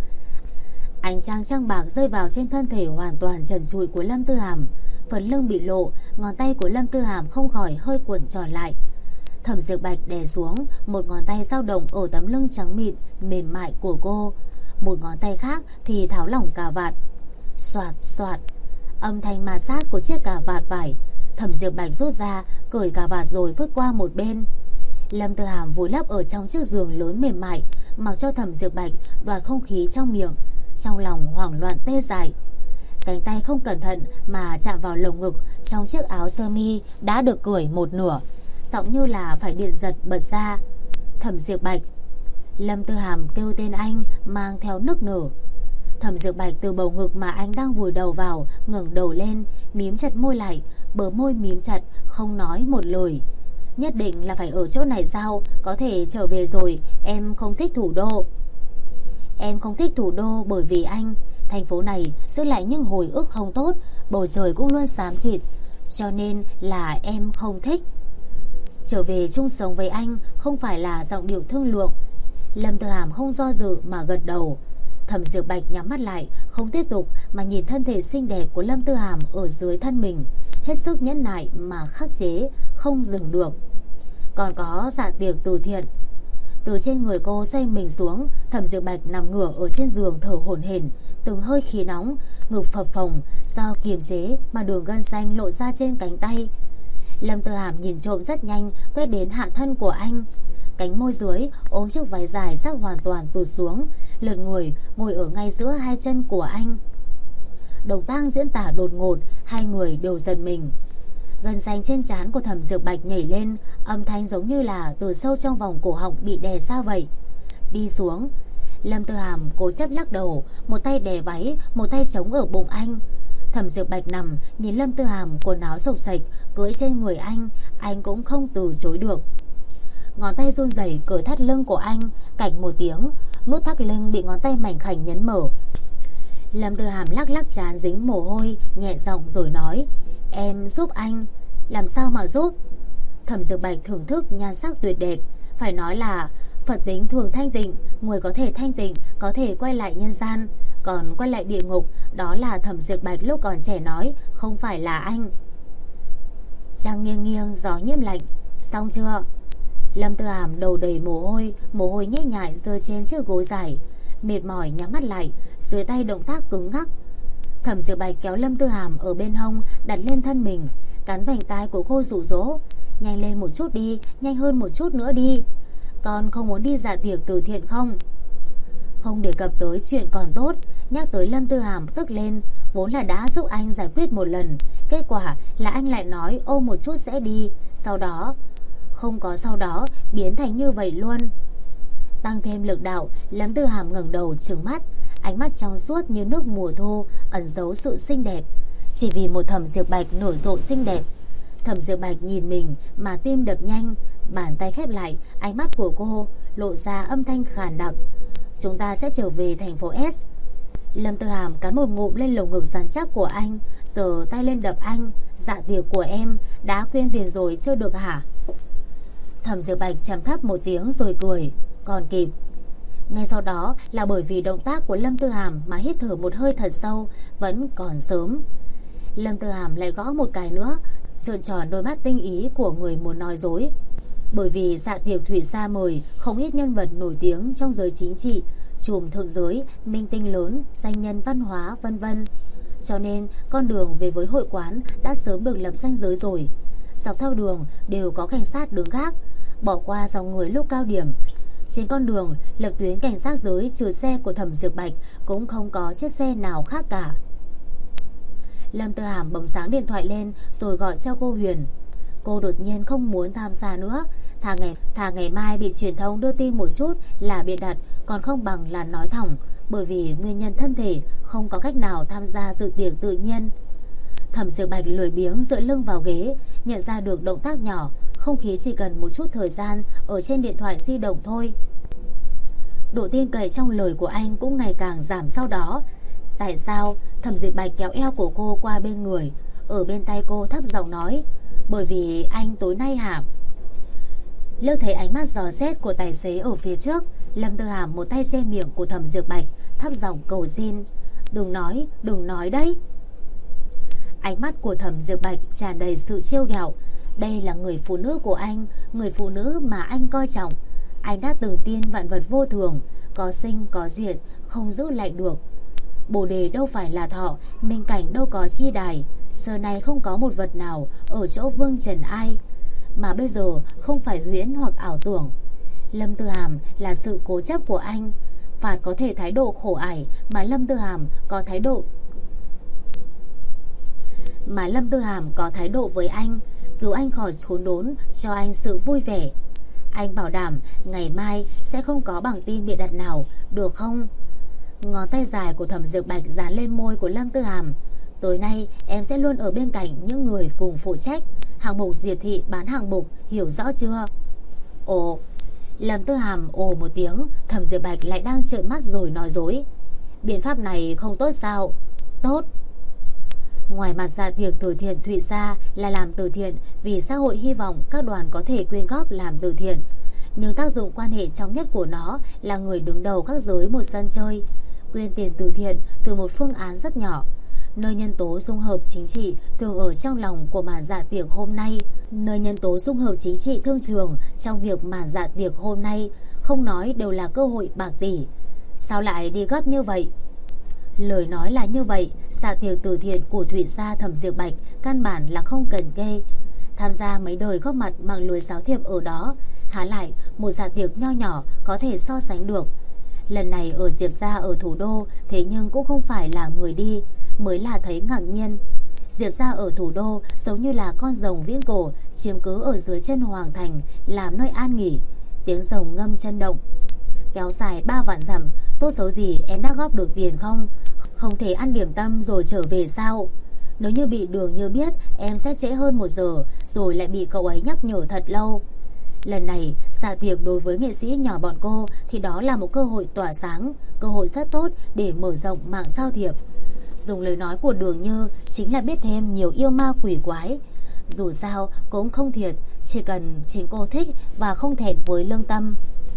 Ánh trăng trăng bạc rơi vào trên thân thể hoàn toàn trần trụi của Lâm Tư Hàm, phần lưng bị lộ, ngón tay của Lâm Tư Hàm không khỏi hơi cuộn tròn lại. Thẩm Diệp Bạch đè xuống, một ngón tay dao động ở tấm lưng trắng mịn mềm mại của cô, một ngón tay khác thì tháo lỏng cà vạt. Xoạt xoạt, âm thanh ma sát của chiếc cà vạt vải. Thẩm Diệp Bạch rút ra, cởi cà vạt rồi vứt qua một bên. Lâm Tư Hàm vùi lấp ở trong chiếc giường lớn mềm mại, mặc cho Thẩm Diệp Bạch đoạt không khí trong miệng, trong lòng hoảng loạn tê dại. Cánh tay không cẩn thận mà chạm vào lồng ngực trong chiếc áo sơ mi đã được cởi một nửa, giọng như là phải điện giật bật ra: Thẩm Diệp Bạch. Lâm Tư Hàm kêu tên anh mang theo nức nở. Thẩm Diệp Bạch từ bầu ngực mà anh đang vùi đầu vào ngẩng đầu lên, mím chặt môi lại, bờ môi mím chặt, không nói một lời. Nhất định là phải ở chỗ này sao? Có thể trở về rồi, em không thích thủ đô. Em không thích thủ đô bởi vì anh. Thành phố này giữ lại những hồi ức không tốt, bầu trời cũng luôn xám xịt, cho nên là em không thích. Trở về chung sống với anh không phải là giọng điệu thương lượng. Lâm Tư Hàm không do dự mà gật đầu. Thẩm Diệp Bạch nhắm mắt lại, không tiếp tục mà nhìn thân thể xinh đẹp của Lâm Tư Hàm ở dưới thân mình, hết sức nhẫn nại mà khắc chế, không dừng được. Còn có dạ tiệc từ thiện. Từ trên người cô xoay mình xuống, Thẩm Diệp Bạch nằm ngửa ở trên giường thở hổn hển, từng hơi khí nóng, ngực phập phồng, do kiềm chế mà đường gân xanh lộ ra trên cánh tay. Lâm Tư Hàm nhìn trộm rất nhanh, quét đến hạ thân của anh. Cánh môi dưới ôm chiếc váy dài sắp hoàn toàn tụt xuống, lượn người ngồi ở ngay giữa hai chân của anh. Động tác diễn tả đột ngột, hai người đều giật mình. Gân xanh trên trán của Thẩm Diệp Bạch nhảy lên, âm thanh giống như là từ sâu trong vòng cổ họng bị đè ra vậy. Đi xuống. Lâm Tư Hàm cố chấp lắc đầu, một tay đè váy, một tay chống ở bụng anh. Thẩm Diệp Bạch nằm nhìn Lâm Tư Hàm quần áo xộc xệch cưỡi trên người anh cũng không từ chối được. Ngón tay run rẩy cởi thắt lưng của anh, cạch một tiếng, nút thắt lưng bị ngón tay mảnh khảnh nhấn mở. Lâm Tư Hàm lắc lắc trán dính mồ hôi, nhẹ giọng rồi nói: Em giúp anh. Làm sao mà giúp? Thẩm Diệp Bạch thưởng thức nhan sắc tuyệt đẹp. Phải nói là Phật tính thường thanh tịnh, người có thể thanh tịnh, có thể quay lại nhân gian, còn quay lại địa ngục, đó là Thẩm Diệp Bạch lúc còn trẻ nói, không phải là anh. Trăng nghiêng nghiêng, gió nhiễm lạnh. Xong chưa? Lâm Tư Hàm đầu đầy mồ hôi nhễ nhại rơi trên chiếc gối dài, mệt mỏi nhắm mắt lại, dưới tay động tác cứng ngắc. Thẩm Diệp Bạch kéo Lâm Tư Hàm ở bên hông đặt lên thân mình, cắn vành tai của cô dụ dỗ: Nhanh lên một chút đi, nhanh hơn một chút nữa đi. Con không muốn đi dạ tiệc từ thiện không? Không đề cập tới chuyện còn tốt, nhắc tới Lâm Tư Hàm tức lên. Vốn là đã giúp anh giải quyết một lần, kết quả là anh lại nói ôm một chút sẽ đi, sau đó không có sau đó, biến thành như vậy luôn. Tăng thêm lực đạo, Lâm Tư Hàm ngẩng đầu trừng mắt, ánh mắt trong suốt như nước mùa thu, ẩn giấu sự xinh đẹp. Chỉ vì một Thẩm Diệp Bạch nở rộ xinh đẹp. Thẩm Diệp Bạch nhìn mình mà tim đập nhanh, bàn tay khép lại, ánh mắt của cô lộ ra âm thanh khàn đặc: Chúng ta sẽ trở về thành phố S. Lâm Tư Hàm cắn một ngụm lên lồng ngực rắn chắc của anh, giơ tay lên đập anh: Dạ tiệc của em đã quyên tiền rồi chưa được hả? Thẩm Diệp Bạch trầm thấp một tiếng rồi cười: Còn kịp. Ngay sau đó là bởi vì động tác của Lâm Tư Hàm mà hít thở một hơi thật sâu. Vẫn còn sớm. Lâm Tư Hàm lại gõ một cái nữa, trợn tròn đôi mắt tinh ý của người muốn nói dối. Bởi vì dạ tiệc Thủy Sa mời không ít nhân vật nổi tiếng trong giới chính trị, trùm thượng giới, minh tinh lớn, danh nhân văn hóa vân vân. Cho nên con đường về với hội quán đã sớm được lập ranh giới rồi. Dọc theo đường đều có cảnh sát đứng gác. Bỏ qua dòng người lúc cao điểm, trên con đường lập tuyến cảnh sát giới trừ xe của Thẩm Diệp Bạch cũng không có chiếc xe nào khác cả. Lâm Tư Hàm bấm sáng điện thoại lên rồi gọi cho cô Huyền. Cô đột nhiên không muốn tham gia nữa. Thà ngày mai bị truyền thông đưa tin một chút là bịa đặt, còn không bằng là nói thẳng. Bởi vì nguyên nhân thân thể không có cách nào tham gia dự tiệc tự nhiên. Thẩm Diệp Bạch lười biếng dựa lưng vào ghế, nhận ra được động tác nhỏ, không khí chỉ cần một chút thời gian ở trên điện thoại di động thôi. Độ tin cậy trong lời của anh cũng ngày càng giảm sau đó. Tại sao? Thẩm Diệp Bạch kéo eo của cô qua bên người, ở bên tay cô thấp giọng nói. Bởi vì anh tối nay hả? Lỡ thấy ánh mắt dò xét của tài xế ở phía trước, Lâm Tư Hàm một tay che miệng của Thẩm Diệp Bạch, thấp giọng cầu xin. Đừng nói đấy. Ánh mắt của Thẩm Diệp Bạch tràn đầy sự trêu ghẹo. Đây là người phụ nữ của anh, người phụ nữ mà anh coi trọng. Anh đã từng tin vạn vật vô thường, có sinh có diệt, không giữ lại được. Bồ đề đâu phải là thọ, minh cảnh đâu có chi đài. Giờ này không có một vật nào ở chỗ vương trần ai. Mà bây giờ không phải huyễn hoặc ảo tưởng. Lâm Tư Hàm là sự cố chấp của anh. Phạt có thể thái độ khổ ải, mà Lâm Tư Hàm có thái độ với anh, cứu anh khỏi khốn đốn, cho anh sự vui vẻ. Anh bảo đảm ngày mai sẽ không có bảng tin bịa đặt nào, được không? Ngón tay dài của Thẩm Diệp Bạch dán lên môi của Lâm Tư Hàm. Tối nay em sẽ luôn ở bên cạnh những người cùng phụ trách hạng mục Diệp thị bán hạng mục, hiểu rõ chưa? Ồ. Lâm Tư Hàm ồ một tiếng. Thẩm Diệp Bạch lại đang trợn mắt rồi nói dối. Biện pháp này không tốt sao? Tốt. Ngoài mặt dạ tiệc từ thiện Thụy Sa là làm từ thiện vì xã hội hy vọng các đoàn có thể quyên góp làm từ thiện, nhưng tác dụng quan hệ trọng nhất của nó là người đứng đầu các giới một sân chơi, quyên tiền từ thiện từ một phương án rất nhỏ. Nơi nhân tố dung hợp chính trị thường ở trong lòng của màn dạ tiệc hôm nay. Nơi nhân tố dung hợp chính trị thương trường trong việc màn dạ tiệc hôm nay, không nói đều là cơ hội bạc tỷ. Sao lại đi gấp như vậy? Lời nói là như vậy. Dạ tiệc từ thiện của Thụy Sa Thẩm Diệp Bạch căn bản là không cần kê. Tham gia mấy đời góp mặt mạng lưới giáo thiệp ở đó, há lại một dạ tiệc nho nhỏ có thể so sánh được. Lần này ở Diệp gia ở thủ đô, thế nhưng cũng không phải là người đi, mới là thấy ngạc nhiên. Diệp gia ở thủ đô giống như là con rồng viễn cổ chiếm cứ ở dưới chân hoàng thành, làm nơi an nghỉ. Tiếng rồng ngâm chân động, kéo dài 3 vạn dặm. Tốt xấu gì em đã góp được tiền không? Không thể ăn điểm tâm rồi trở về sao? Nếu như bị Đường Như biết em sẽ trễ hơn 1 giờ, rồi lại bị cậu ấy nhắc nhở thật lâu. Lần này dạ tiệc đối với nghệ sĩ nhỏ bọn cô thì đó là một cơ hội tỏa sáng, cơ hội rất tốt để mở rộng mạng giao thiệp. Dùng lời nói của Đường Như chính là biết thêm nhiều yêu ma quỷ quái. Dù sao cũng không thiệt, chỉ cần chính cô thích và không thẹn với lương tâm.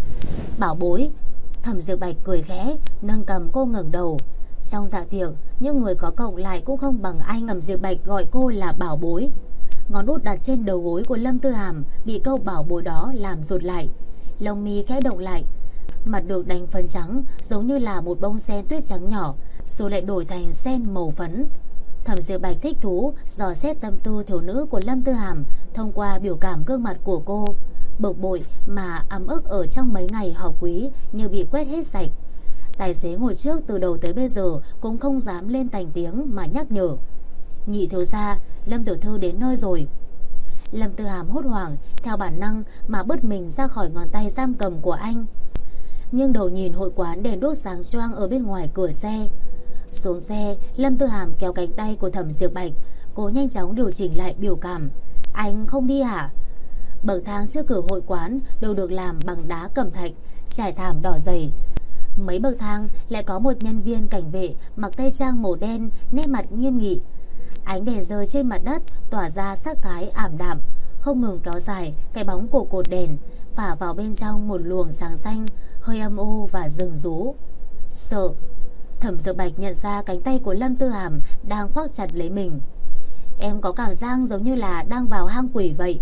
Bảo bối. Thẩm Diệp Bạch cười khẽ, nâng cầm cô ngẩng đầu. Trong dạ tiệc, những người có cộng lại cũng không bằng anh. Thẩm Diệp Bạch gọi cô là bảo bối. Ngón út đặt trên đầu gối của Lâm Tư Hàm bị câu bảo bối đó làm rụt lại. Lông mi khẽ động lại, mặt được đánh phấn trắng, giống như là một bông sen tuyết trắng nhỏ, rồi lại đổi thành sen màu phấn. Thẩm Diệp Bạch thích thú dò xét tâm tư thiếu nữ của Lâm Tư Hàm thông qua biểu cảm gương mặt của cô. Bực bội mà ấm ức ở trong mấy ngày học quý như bị quét hết sạch. Tài xế ngồi trước từ đầu tới bây giờ cũng không dám lên thành tiếng mà nhắc nhở. Nhị thiếu gia, Lâm tiểu thư đến nơi rồi. Lâm Tư Hàm hốt hoảng, theo bản năng mà bứt mình ra khỏi ngón tay giam cầm của anh. Nghiêng đầu nhìn hội quán đèn đuốc sáng choang ở bên ngoài cửa xe. Xuống xe, Lâm Tư Hàm kéo cánh tay của Thẩm Diệp Bạch. Cô nhanh chóng điều chỉnh lại biểu cảm. Anh không đi hả? Bậc thang trước cửa hội quán đều được làm bằng đá cẩm thạch, trải thảm đỏ dày. Mấy bậc thang lại có một nhân viên cảnh vệ mặc tây trang màu đen, nét mặt nghiêm nghị. Ánh đèn rơi trên mặt đất tỏa ra sắc thái ảm đạm, không ngừng kéo dài cái bóng của cột đèn, phả vào bên trong một luồng sáng xanh, hơi âm u và rừng rú. Sợ. Thẩm Diệp Bạch nhận ra cánh tay của Lâm Tư Hàm đang khoác chặt lấy mình. Em có cảm giác giống như là đang vào hang quỷ vậy.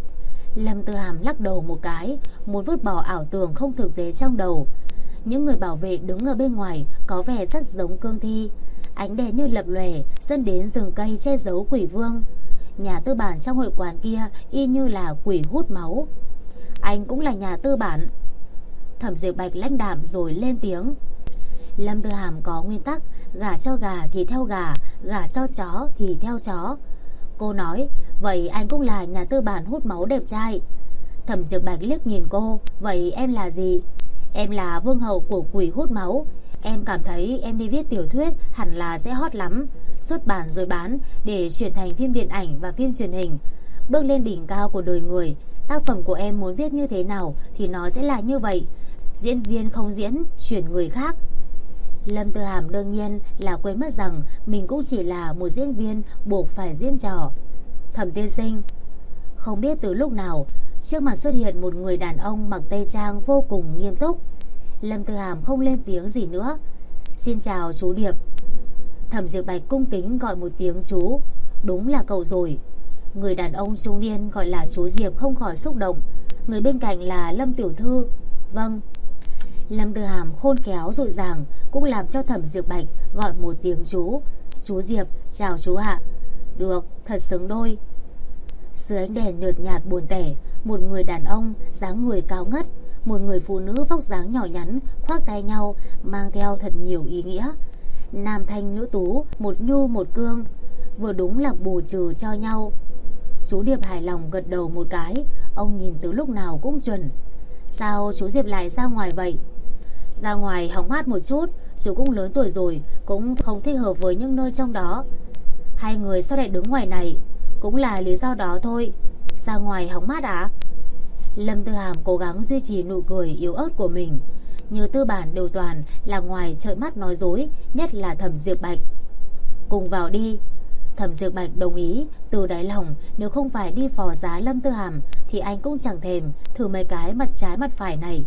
Lâm Tư Hàm lắc đầu một cái, muốn vứt bỏ ảo tưởng không thực tế trong đầu. Những người bảo vệ đứng ở bên ngoài có vẻ rất giống cương thi. Ánh đèn như lập lòe dẫn đến rừng cây che giấu quỷ vương. Nhà tư bản trong hội quán kia y như là quỷ hút máu. Anh cũng là nhà tư bản. Thẩm Diệp Bạch lãnh đạm rồi lên tiếng. Lâm Tư Hàm có nguyên tắc, gả cho gà thì theo gà, gả cho chó thì theo chó. Cô nói, vậy anh cũng là nhà tư bản hút máu đẹp trai. Thẩm Diệp Bạch liếc nhìn cô, vậy em là gì? Em là vương hậu của quỷ hút máu. Em cảm thấy em đi viết tiểu thuyết hẳn là sẽ hot lắm, xuất bản rồi bán để chuyển thành phim điện ảnh và phim truyền hình, bước lên đỉnh cao của đời người. Tác phẩm của em muốn viết như thế nào thì nó sẽ là như vậy. Diễn viên không diễn, chuyển người khác. Lâm Tư Hàm đương nhiên là quên mất rằng mình cũng chỉ là một diễn viên buộc phải diễn trò. Thẩm tiên sinh. Không biết từ lúc nào, trước mặt xuất hiện một người đàn ông mặc tây trang vô cùng nghiêm túc. Lâm Tư Hàm không lên tiếng gì nữa. Xin chào chú Điệp. Thẩm Diệp Bạch cung kính gọi một tiếng chú. Đúng là cậu rồi. Người đàn ông trung niên gọi là chú Diệp không khỏi xúc động. Người bên cạnh là Lâm tiểu thư. Vâng. Lâm Tư Hàm khôn khéo dội dàng cũng làm cho Thẩm Diệp Bạch gọi một tiếng chú. Chú Diệp, chào chú ạ. Được, thật xứng đôi. Dưới ánh đèn nhợt nhạt buồn tẻ, một người đàn ông dáng người cao ngất, một người phụ nữ vóc dáng nhỏ nhắn khoác tay nhau, mang theo thật nhiều ý nghĩa. Nam thanh nữ tú, một nhu một cương, vừa đúng là bù trừ cho nhau. Chú Điệp hài lòng gật đầu một cái. Ông nhìn từ lúc nào cũng chuẩn. Sao chú Diệp lại ra ngoài vậy? Ra ngoài hóng mát một chút. Chú cũng lớn tuổi rồi, cũng không thích hợp với những nơi trong đó. Hai người sao lại đứng ngoài này? Cũng là lý do đó thôi. Ra ngoài hóng mát à? Lâm Tư Hàm cố gắng duy trì nụ cười yếu ớt của mình. Như tư bản đều toàn là ngoài trợn mắt nói dối, nhất là Thẩm Diệp Bạch. Cùng vào đi. Thẩm Diệp Bạch đồng ý từ đáy lòng. Nếu không phải đi phò giá Lâm Tư Hàm thì anh cũng chẳng thèm thử mấy cái mặt trái mặt phải này.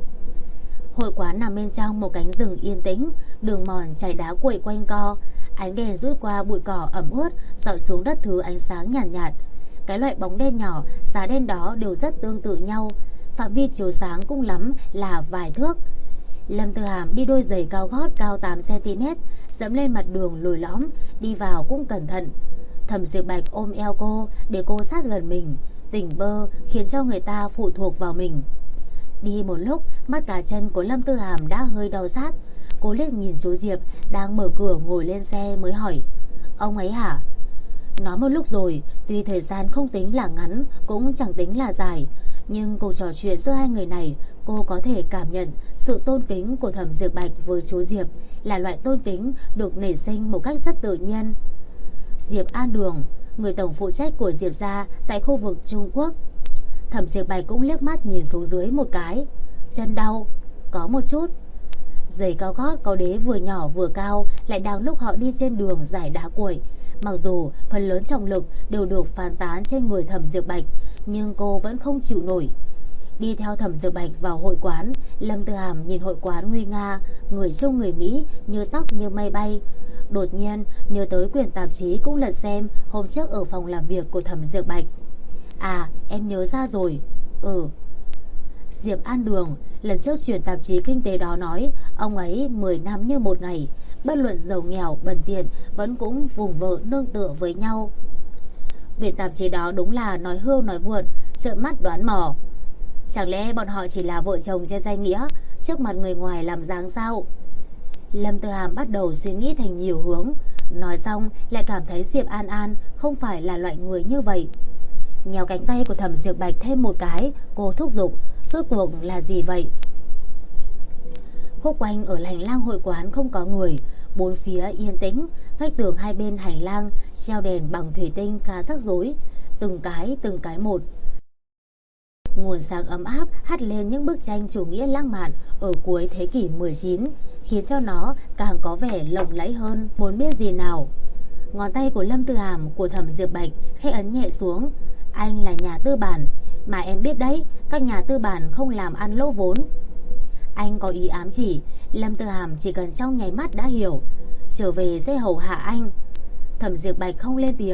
Hội quán nằm bên trong một cánh rừng yên tĩnh, đường mòn chảy đá cuội quanh co. Ánh đèn rút qua bụi cỏ ẩm ướt, dọi xuống đất thứ ánh sáng nhàn nhạt. Cái loại bóng đen nhỏ, giá đen đó đều rất tương tự nhau. Phạm vi chiếu sáng cũng lắm là vài thước. Lâm Tư Hàm đi đôi giày cao gót cao 8 cm, dẫm lên mặt đường lồi lõm, đi vào cũng cẩn thận. Thẩm Diệp Bạch ôm eo cô để cô sát gần mình, tỉnh bơ khiến cho người ta phụ thuộc vào mình. Đi một lúc, mắt cá chân của Lâm Tư Hàm đã hơi đau rát. Cô liếc nhìn chú Diệp đang mở cửa ngồi lên xe mới hỏi, ông ấy hả? Nói một lúc rồi, tuy thời gian không tính là ngắn, cũng chẳng tính là dài, nhưng cuộc trò chuyện giữa hai người này, cô có thể cảm nhận sự tôn kính của Thẩm Diệp Bạch với chú Diệp là loại tôn kính được nảy sinh một cách rất tự nhiên. Diệp An Đường, người tổng phụ trách của Diệp gia tại khu vực Trung Quốc. Thẩm Diệp Bạch cũng liếc mắt nhìn xuống dưới một cái. Chân đau? Có một chút. Giày cao gót có đế vừa nhỏ vừa cao, lại đang lúc họ đi trên đường dải đá cuội. Mặc dù phần lớn trọng lực đều được phán tán trên người Thẩm Diệp Bạch, nhưng cô vẫn không chịu nổi. Đi theo Thẩm Diệp Bạch vào hội quán, Lâm Tư Hàm nhìn hội quán nguy nga, người Trung người Mỹ, như tóc như mây bay. Đột nhiên nhớ tới quyển tạp chí cũng lật xem hôm trước ở phòng làm việc của Thẩm Diệp Bạch. À, em nhớ ra rồi. Diệp An Đường, lần trước chuyển tạp chí kinh tế đó nói, ông ấy 10 năm như một ngày, bất luận giàu nghèo bần tiện vẫn cũng vùng vợ nương tựa với nhau. Quyển tạp chí đó đúng là nói hưu nói vượn, trợn mắt đoán mò. Chẳng lẽ bọn họ chỉ là vợ chồng trên danh nghĩa, trước mặt người ngoài làm dáng sao? Lâm Tư Hàm bắt đầu suy nghĩ thành nhiều hướng. Nói xong lại cảm thấy Diệp An An không phải là loại người như vậy. Nhéo cánh tay của Thẩm Diệp Bạch thêm một cái, cô thúc giục, rốt cuộc là gì vậy? Khúc quanh ở hành lang hội quán không có người, bốn phía yên tĩnh, vách tường hai bên hành lang treo đèn bằng thủy tinh khá rắc rối, từng cái một. Nguồn sáng ấm áp hắt lên những bức tranh chủ nghĩa lãng mạn ở cuối thế kỷ 19, khiến cho nó càng có vẻ lộng lẫy hơn. Muốn biết gì nào? Ngón tay của Lâm Tư Hàm của Thẩm Diệp Bạch khẽ ấn nhẹ xuống. Anh là nhà tư bản, mà em biết đấy, các nhà tư bản không làm ăn lỗ vốn. Anh có ý ám chỉ. Lâm Tư Hàm chỉ cần trong nháy mắt đã hiểu. Trở về sẽ hầu hạ anh. Thẩm Diệp Bạch không lên tiếng.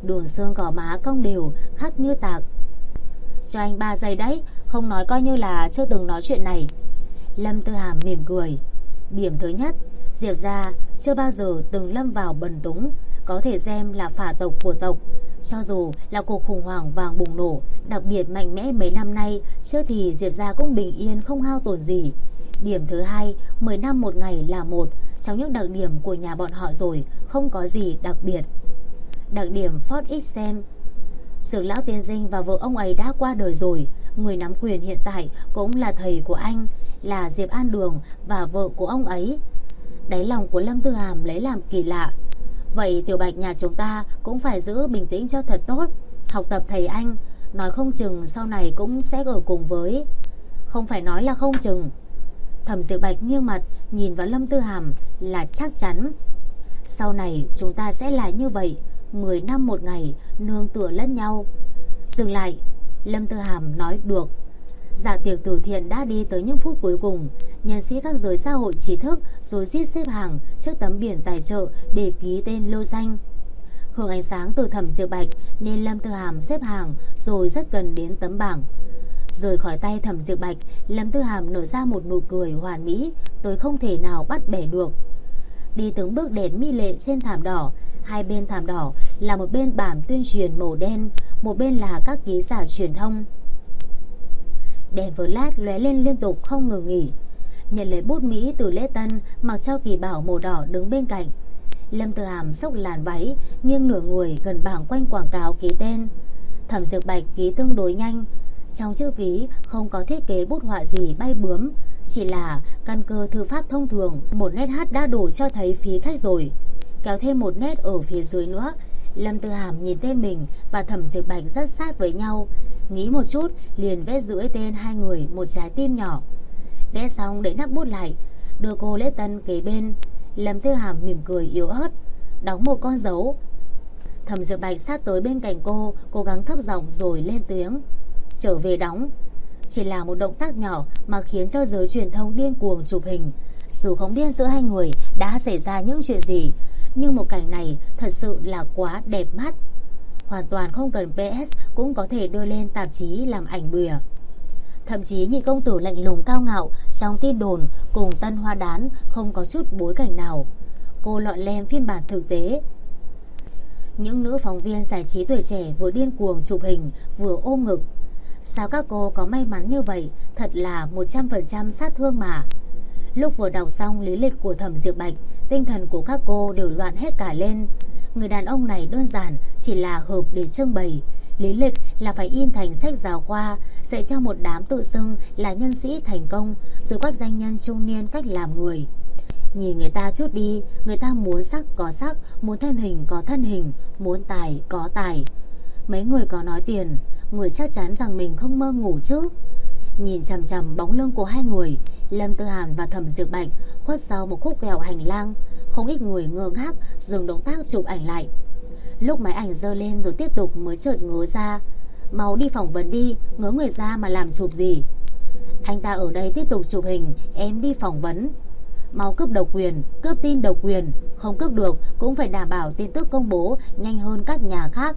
đường xương gò má cong đều, khắc như tạc. Cho anh 3 giây đấy, không nói coi như là chưa từng nói chuyện này. Lâm Tư Hàm mỉm cười. Điểm thứ nhất, Diệp gia chưa bao giờ từng lâm vào bần túng, có thể xem là phả tộc của tộc. Cho dù là cuộc khủng hoảng vàng bùng nổ đặc biệt mạnh mẽ mấy năm nay, trước thì Diệp gia cũng bình yên không hao tổn gì. Điểm thứ hai, 10 năm một ngày là một trong những đặc điểm của nhà bọn họ rồi, không có gì đặc biệt. Đặc điểm Ford Xem. Sưởng lão tiên sinh và vợ ông ấy đã qua đời rồi. Người nắm quyền hiện tại cũng là thầy của anh, là Diệp An Đường và vợ của ông ấy. Đáy lòng của Lâm Tư Hàm lấy làm kỳ lạ. Vậy Tiểu Bạch nhà chúng ta cũng phải giữ bình tĩnh cho thật tốt, học tập thầy anh, nói không chừng sau này cũng sẽ ở cùng với. Không phải nói là không chừng. Thẩm Diệp Bạch nghiêng mặt nhìn vào Lâm Tư Hàm là chắc chắn. Sau này chúng ta sẽ là như vậy, 10 năm một ngày, nương tựa lẫn nhau. Dừng lại, Lâm Tư Hàm nói được. Dạ tiệc từ thiện đã đi tới những phút cuối cùng. Nhân sĩ các giới xã hội trí thức rồi rít xếp hàng trước tấm biển tài trợ để ký tên lô danh. Hưởng ánh sáng từ Thẩm Diệp Bạch nên Lâm Tư Hàm xếp hàng rồi rất gần đến tấm bảng. Rời khỏi tay Thẩm Diệp Bạch, Lâm Tư Hàm nở ra một nụ cười hoàn mỹ tới không thể nào bắt bẻ được. Đi từng bước đẹp mỹ lệ trên thảm đỏ. Hai bên thảm đỏ là một bên bảng tuyên truyền màu đen, một bên là các ký giả truyền thông. Đèn flash lóe lên liên tục không ngừng nghỉ. Nhận lấy bút Mỹ từ lễ tân, mặc cho kỳ bảo màu đỏ đứng bên cạnh. Lâm Tư Hàm xốc làn váy, nghiêng nửa người gần bảng quanh quảng cáo ký tên. Thẩm Diệp Bạch ký tương đối nhanh. Trong chữ ký không có thiết kế bút họa gì bay bướm, chỉ là căn cơ thư pháp thông thường. Một nét hát đã đủ cho thấy phí khách rồi. Kéo thêm một nét ở phía dưới nữa. Lâm Tư Hàm nhìn tên mình và Thẩm Diệp Bạch rất sát với nhau, nghĩ một chút liền vẽ dưới tên hai người một trái tim nhỏ. Vẽ xong để nắp bút lại, đưa cô lễ tân kế bên. Lâm Tư Hàm mỉm cười yếu ớt, đóng một con dấu. Thẩm Diệp Bạch sát tới bên cạnh cô, cố gắng thấp giọng rồi lên tiếng. Trở về đóng. Chỉ là một động tác nhỏ mà khiến cho giới truyền thông điên cuồng chụp hình. Dù không biết giữa hai người đã xảy ra những chuyện gì, nhưng một cảnh này thật sự là quá đẹp mắt. Hoàn toàn không cần PS cũng có thể đưa lên tạp chí làm ảnh bìa. Thậm chí nhị công tử lạnh lùng cao ngạo trong tin đồn cùng Tân Hoa Đán không có chút bối cảnh nào. Cô lọn lem phiên bản thực tế. Những nữ phóng viên giải trí tuổi trẻ vừa điên cuồng chụp hình vừa ôm ngực. Sao các cô có may mắn như vậy, thật là 100% sát thương mà. Lúc vừa đọc xong lý lịch của Thẩm Diệp Bạch, tinh thần của các cô đều loạn hết cả lên. Người đàn ông này đơn giản chỉ là hợp để trưng bày. Lý lịch là phải in thành sách giáo khoa, dạy cho một đám tự xưng là nhân sĩ thành công, rồi quách danh nhân trung niên cách làm người. Nhìn người ta chút đi, người ta muốn sắc có sắc, muốn thân hình có thân hình, muốn tài có tài. Mấy người có nói tiền, người chắc chắn rằng mình không mơ ngủ chứ. Nhìn chằm chằm bóng lưng của hai người, Lâm Tư Hàm và Thẩm Diệp Bạch khuất sau một khúc kẹo hành lang. Không ít người ngơ ngác dừng động tác chụp ảnh lại. Lúc máy ảnh giơ lên rồi tiếp tục mới chợt ngớ ra. Mau đi phỏng vấn đi, ngớ người ra mà làm chụp gì. Anh ta ở đây tiếp tục chụp hình, em đi phỏng vấn. Mau cướp độc quyền, cướp tin độc quyền. Không cướp được cũng phải đảm bảo tin tức công bố nhanh hơn các nhà khác.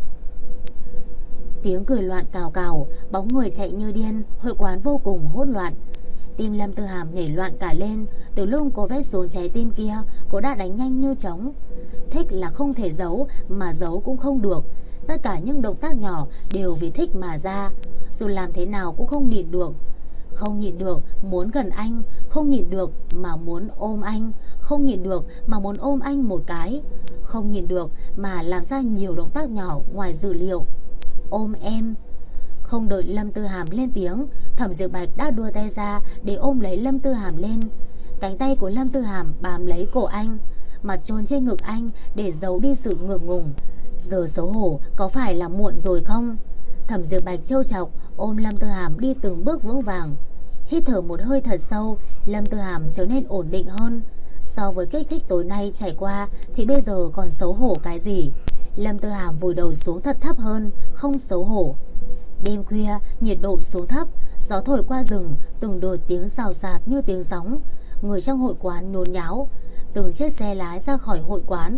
Tiếng cười loạn cào cào, bóng người chạy như điên, hội quán vô cùng hỗn loạn. Tim Lâm Tư Hàm nhảy loạn cả lên. Từ lúc cô vét xuống trái tim kia, cô đã đánh nhanh như trống. Thích là không thể giấu, mà giấu cũng không được. Tất cả những động tác nhỏ đều vì thích mà ra. Dù làm thế nào cũng không nhịn được. Không nhịn được muốn gần anh, không nhịn được mà muốn ôm anh, không nhịn được mà muốn ôm anh một cái, không nhịn được mà làm ra nhiều động tác nhỏ ngoài dự liệu. Ôm em. Không đợi Lâm Tư Hàm lên tiếng, Thẩm Diệp Bạch đã đưa tay ra để ôm lấy Lâm Tư Hàm lên. Cánh tay của Lâm Tư Hàm bám lấy cổ anh, mặt chôn trên ngực anh để giấu đi sự ngượng ngùng. Giờ xấu hổ có phải là muộn rồi không? Thẩm Diệp Bạch trêu chọc ôm Lâm Tư Hàm đi từng bước vững vàng. Hít thở một hơi thật sâu, Lâm Tư Hàm trở nên ổn định hơn. So với kích thích tối nay trải qua thì bây giờ còn xấu hổ cái gì? Lâm Tư Hàm vùi đầu xuống thật thấp hơn, không xấu hổ. Đêm khuya, nhiệt độ xuống thấp, gió thổi qua rừng, từng đợt tiếng xào xạc như tiếng sóng. Người trong hội quán nhốn nháo, từng chiếc xe lái ra khỏi hội quán.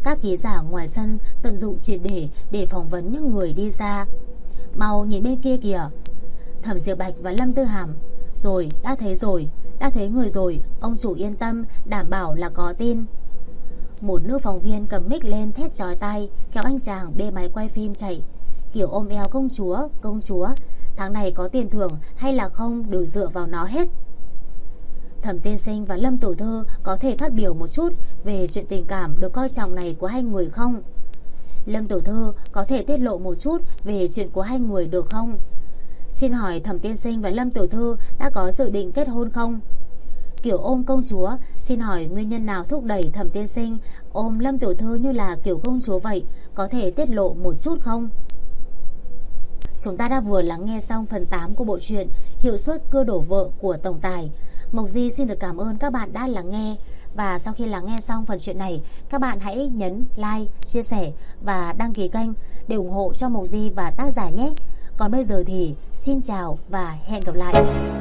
Các ký giả ngoài sân tận dụng triệt để phỏng vấn những người đi ra. Mau nhìn bên kia kìa. Thẩm Diệp Bạch và Lâm Tư Hàm. Rồi, đã thấy người rồi, ông chủ yên tâm, đảm bảo là có tin. Một nữ phóng viên cầm mic lên thét chói tai, kéo anh chàng bê máy quay phim chạy. Kiểu ôm eo công chúa, tháng này có tiền thưởng hay là không đều dựa vào nó hết. Thẩm Tiên Sinh và Lâm Tiểu Thư có thể phát biểu một chút về chuyện tình cảm được coi trọng này của hai người không? Lâm Tiểu Thư có thể tiết lộ một chút về chuyện của hai người được không? Xin hỏi Thẩm Tiên Sinh và Lâm Tiểu Thư đã có dự định kết hôn không? Kiểu ôm công chúa, xin hỏi nguyên nhân nào thúc đẩy Thẩm Tiên Sinh ôm Lâm Tiểu Thư như là kiểu công chúa vậy, có thể tiết lộ một chút không? Chúng ta đã vừa lắng nghe xong phần 8 của bộ truyện Hiệu suất cưa đổ vợ của tổng tài. Mộc Di xin được cảm ơn các bạn đã lắng nghe. Và sau khi lắng nghe xong phần chuyện này, các bạn hãy nhấn like, chia sẻ và đăng ký kênh để ủng hộ cho Mộc Di và tác giả nhé. Còn bây giờ thì xin chào và hẹn gặp lại.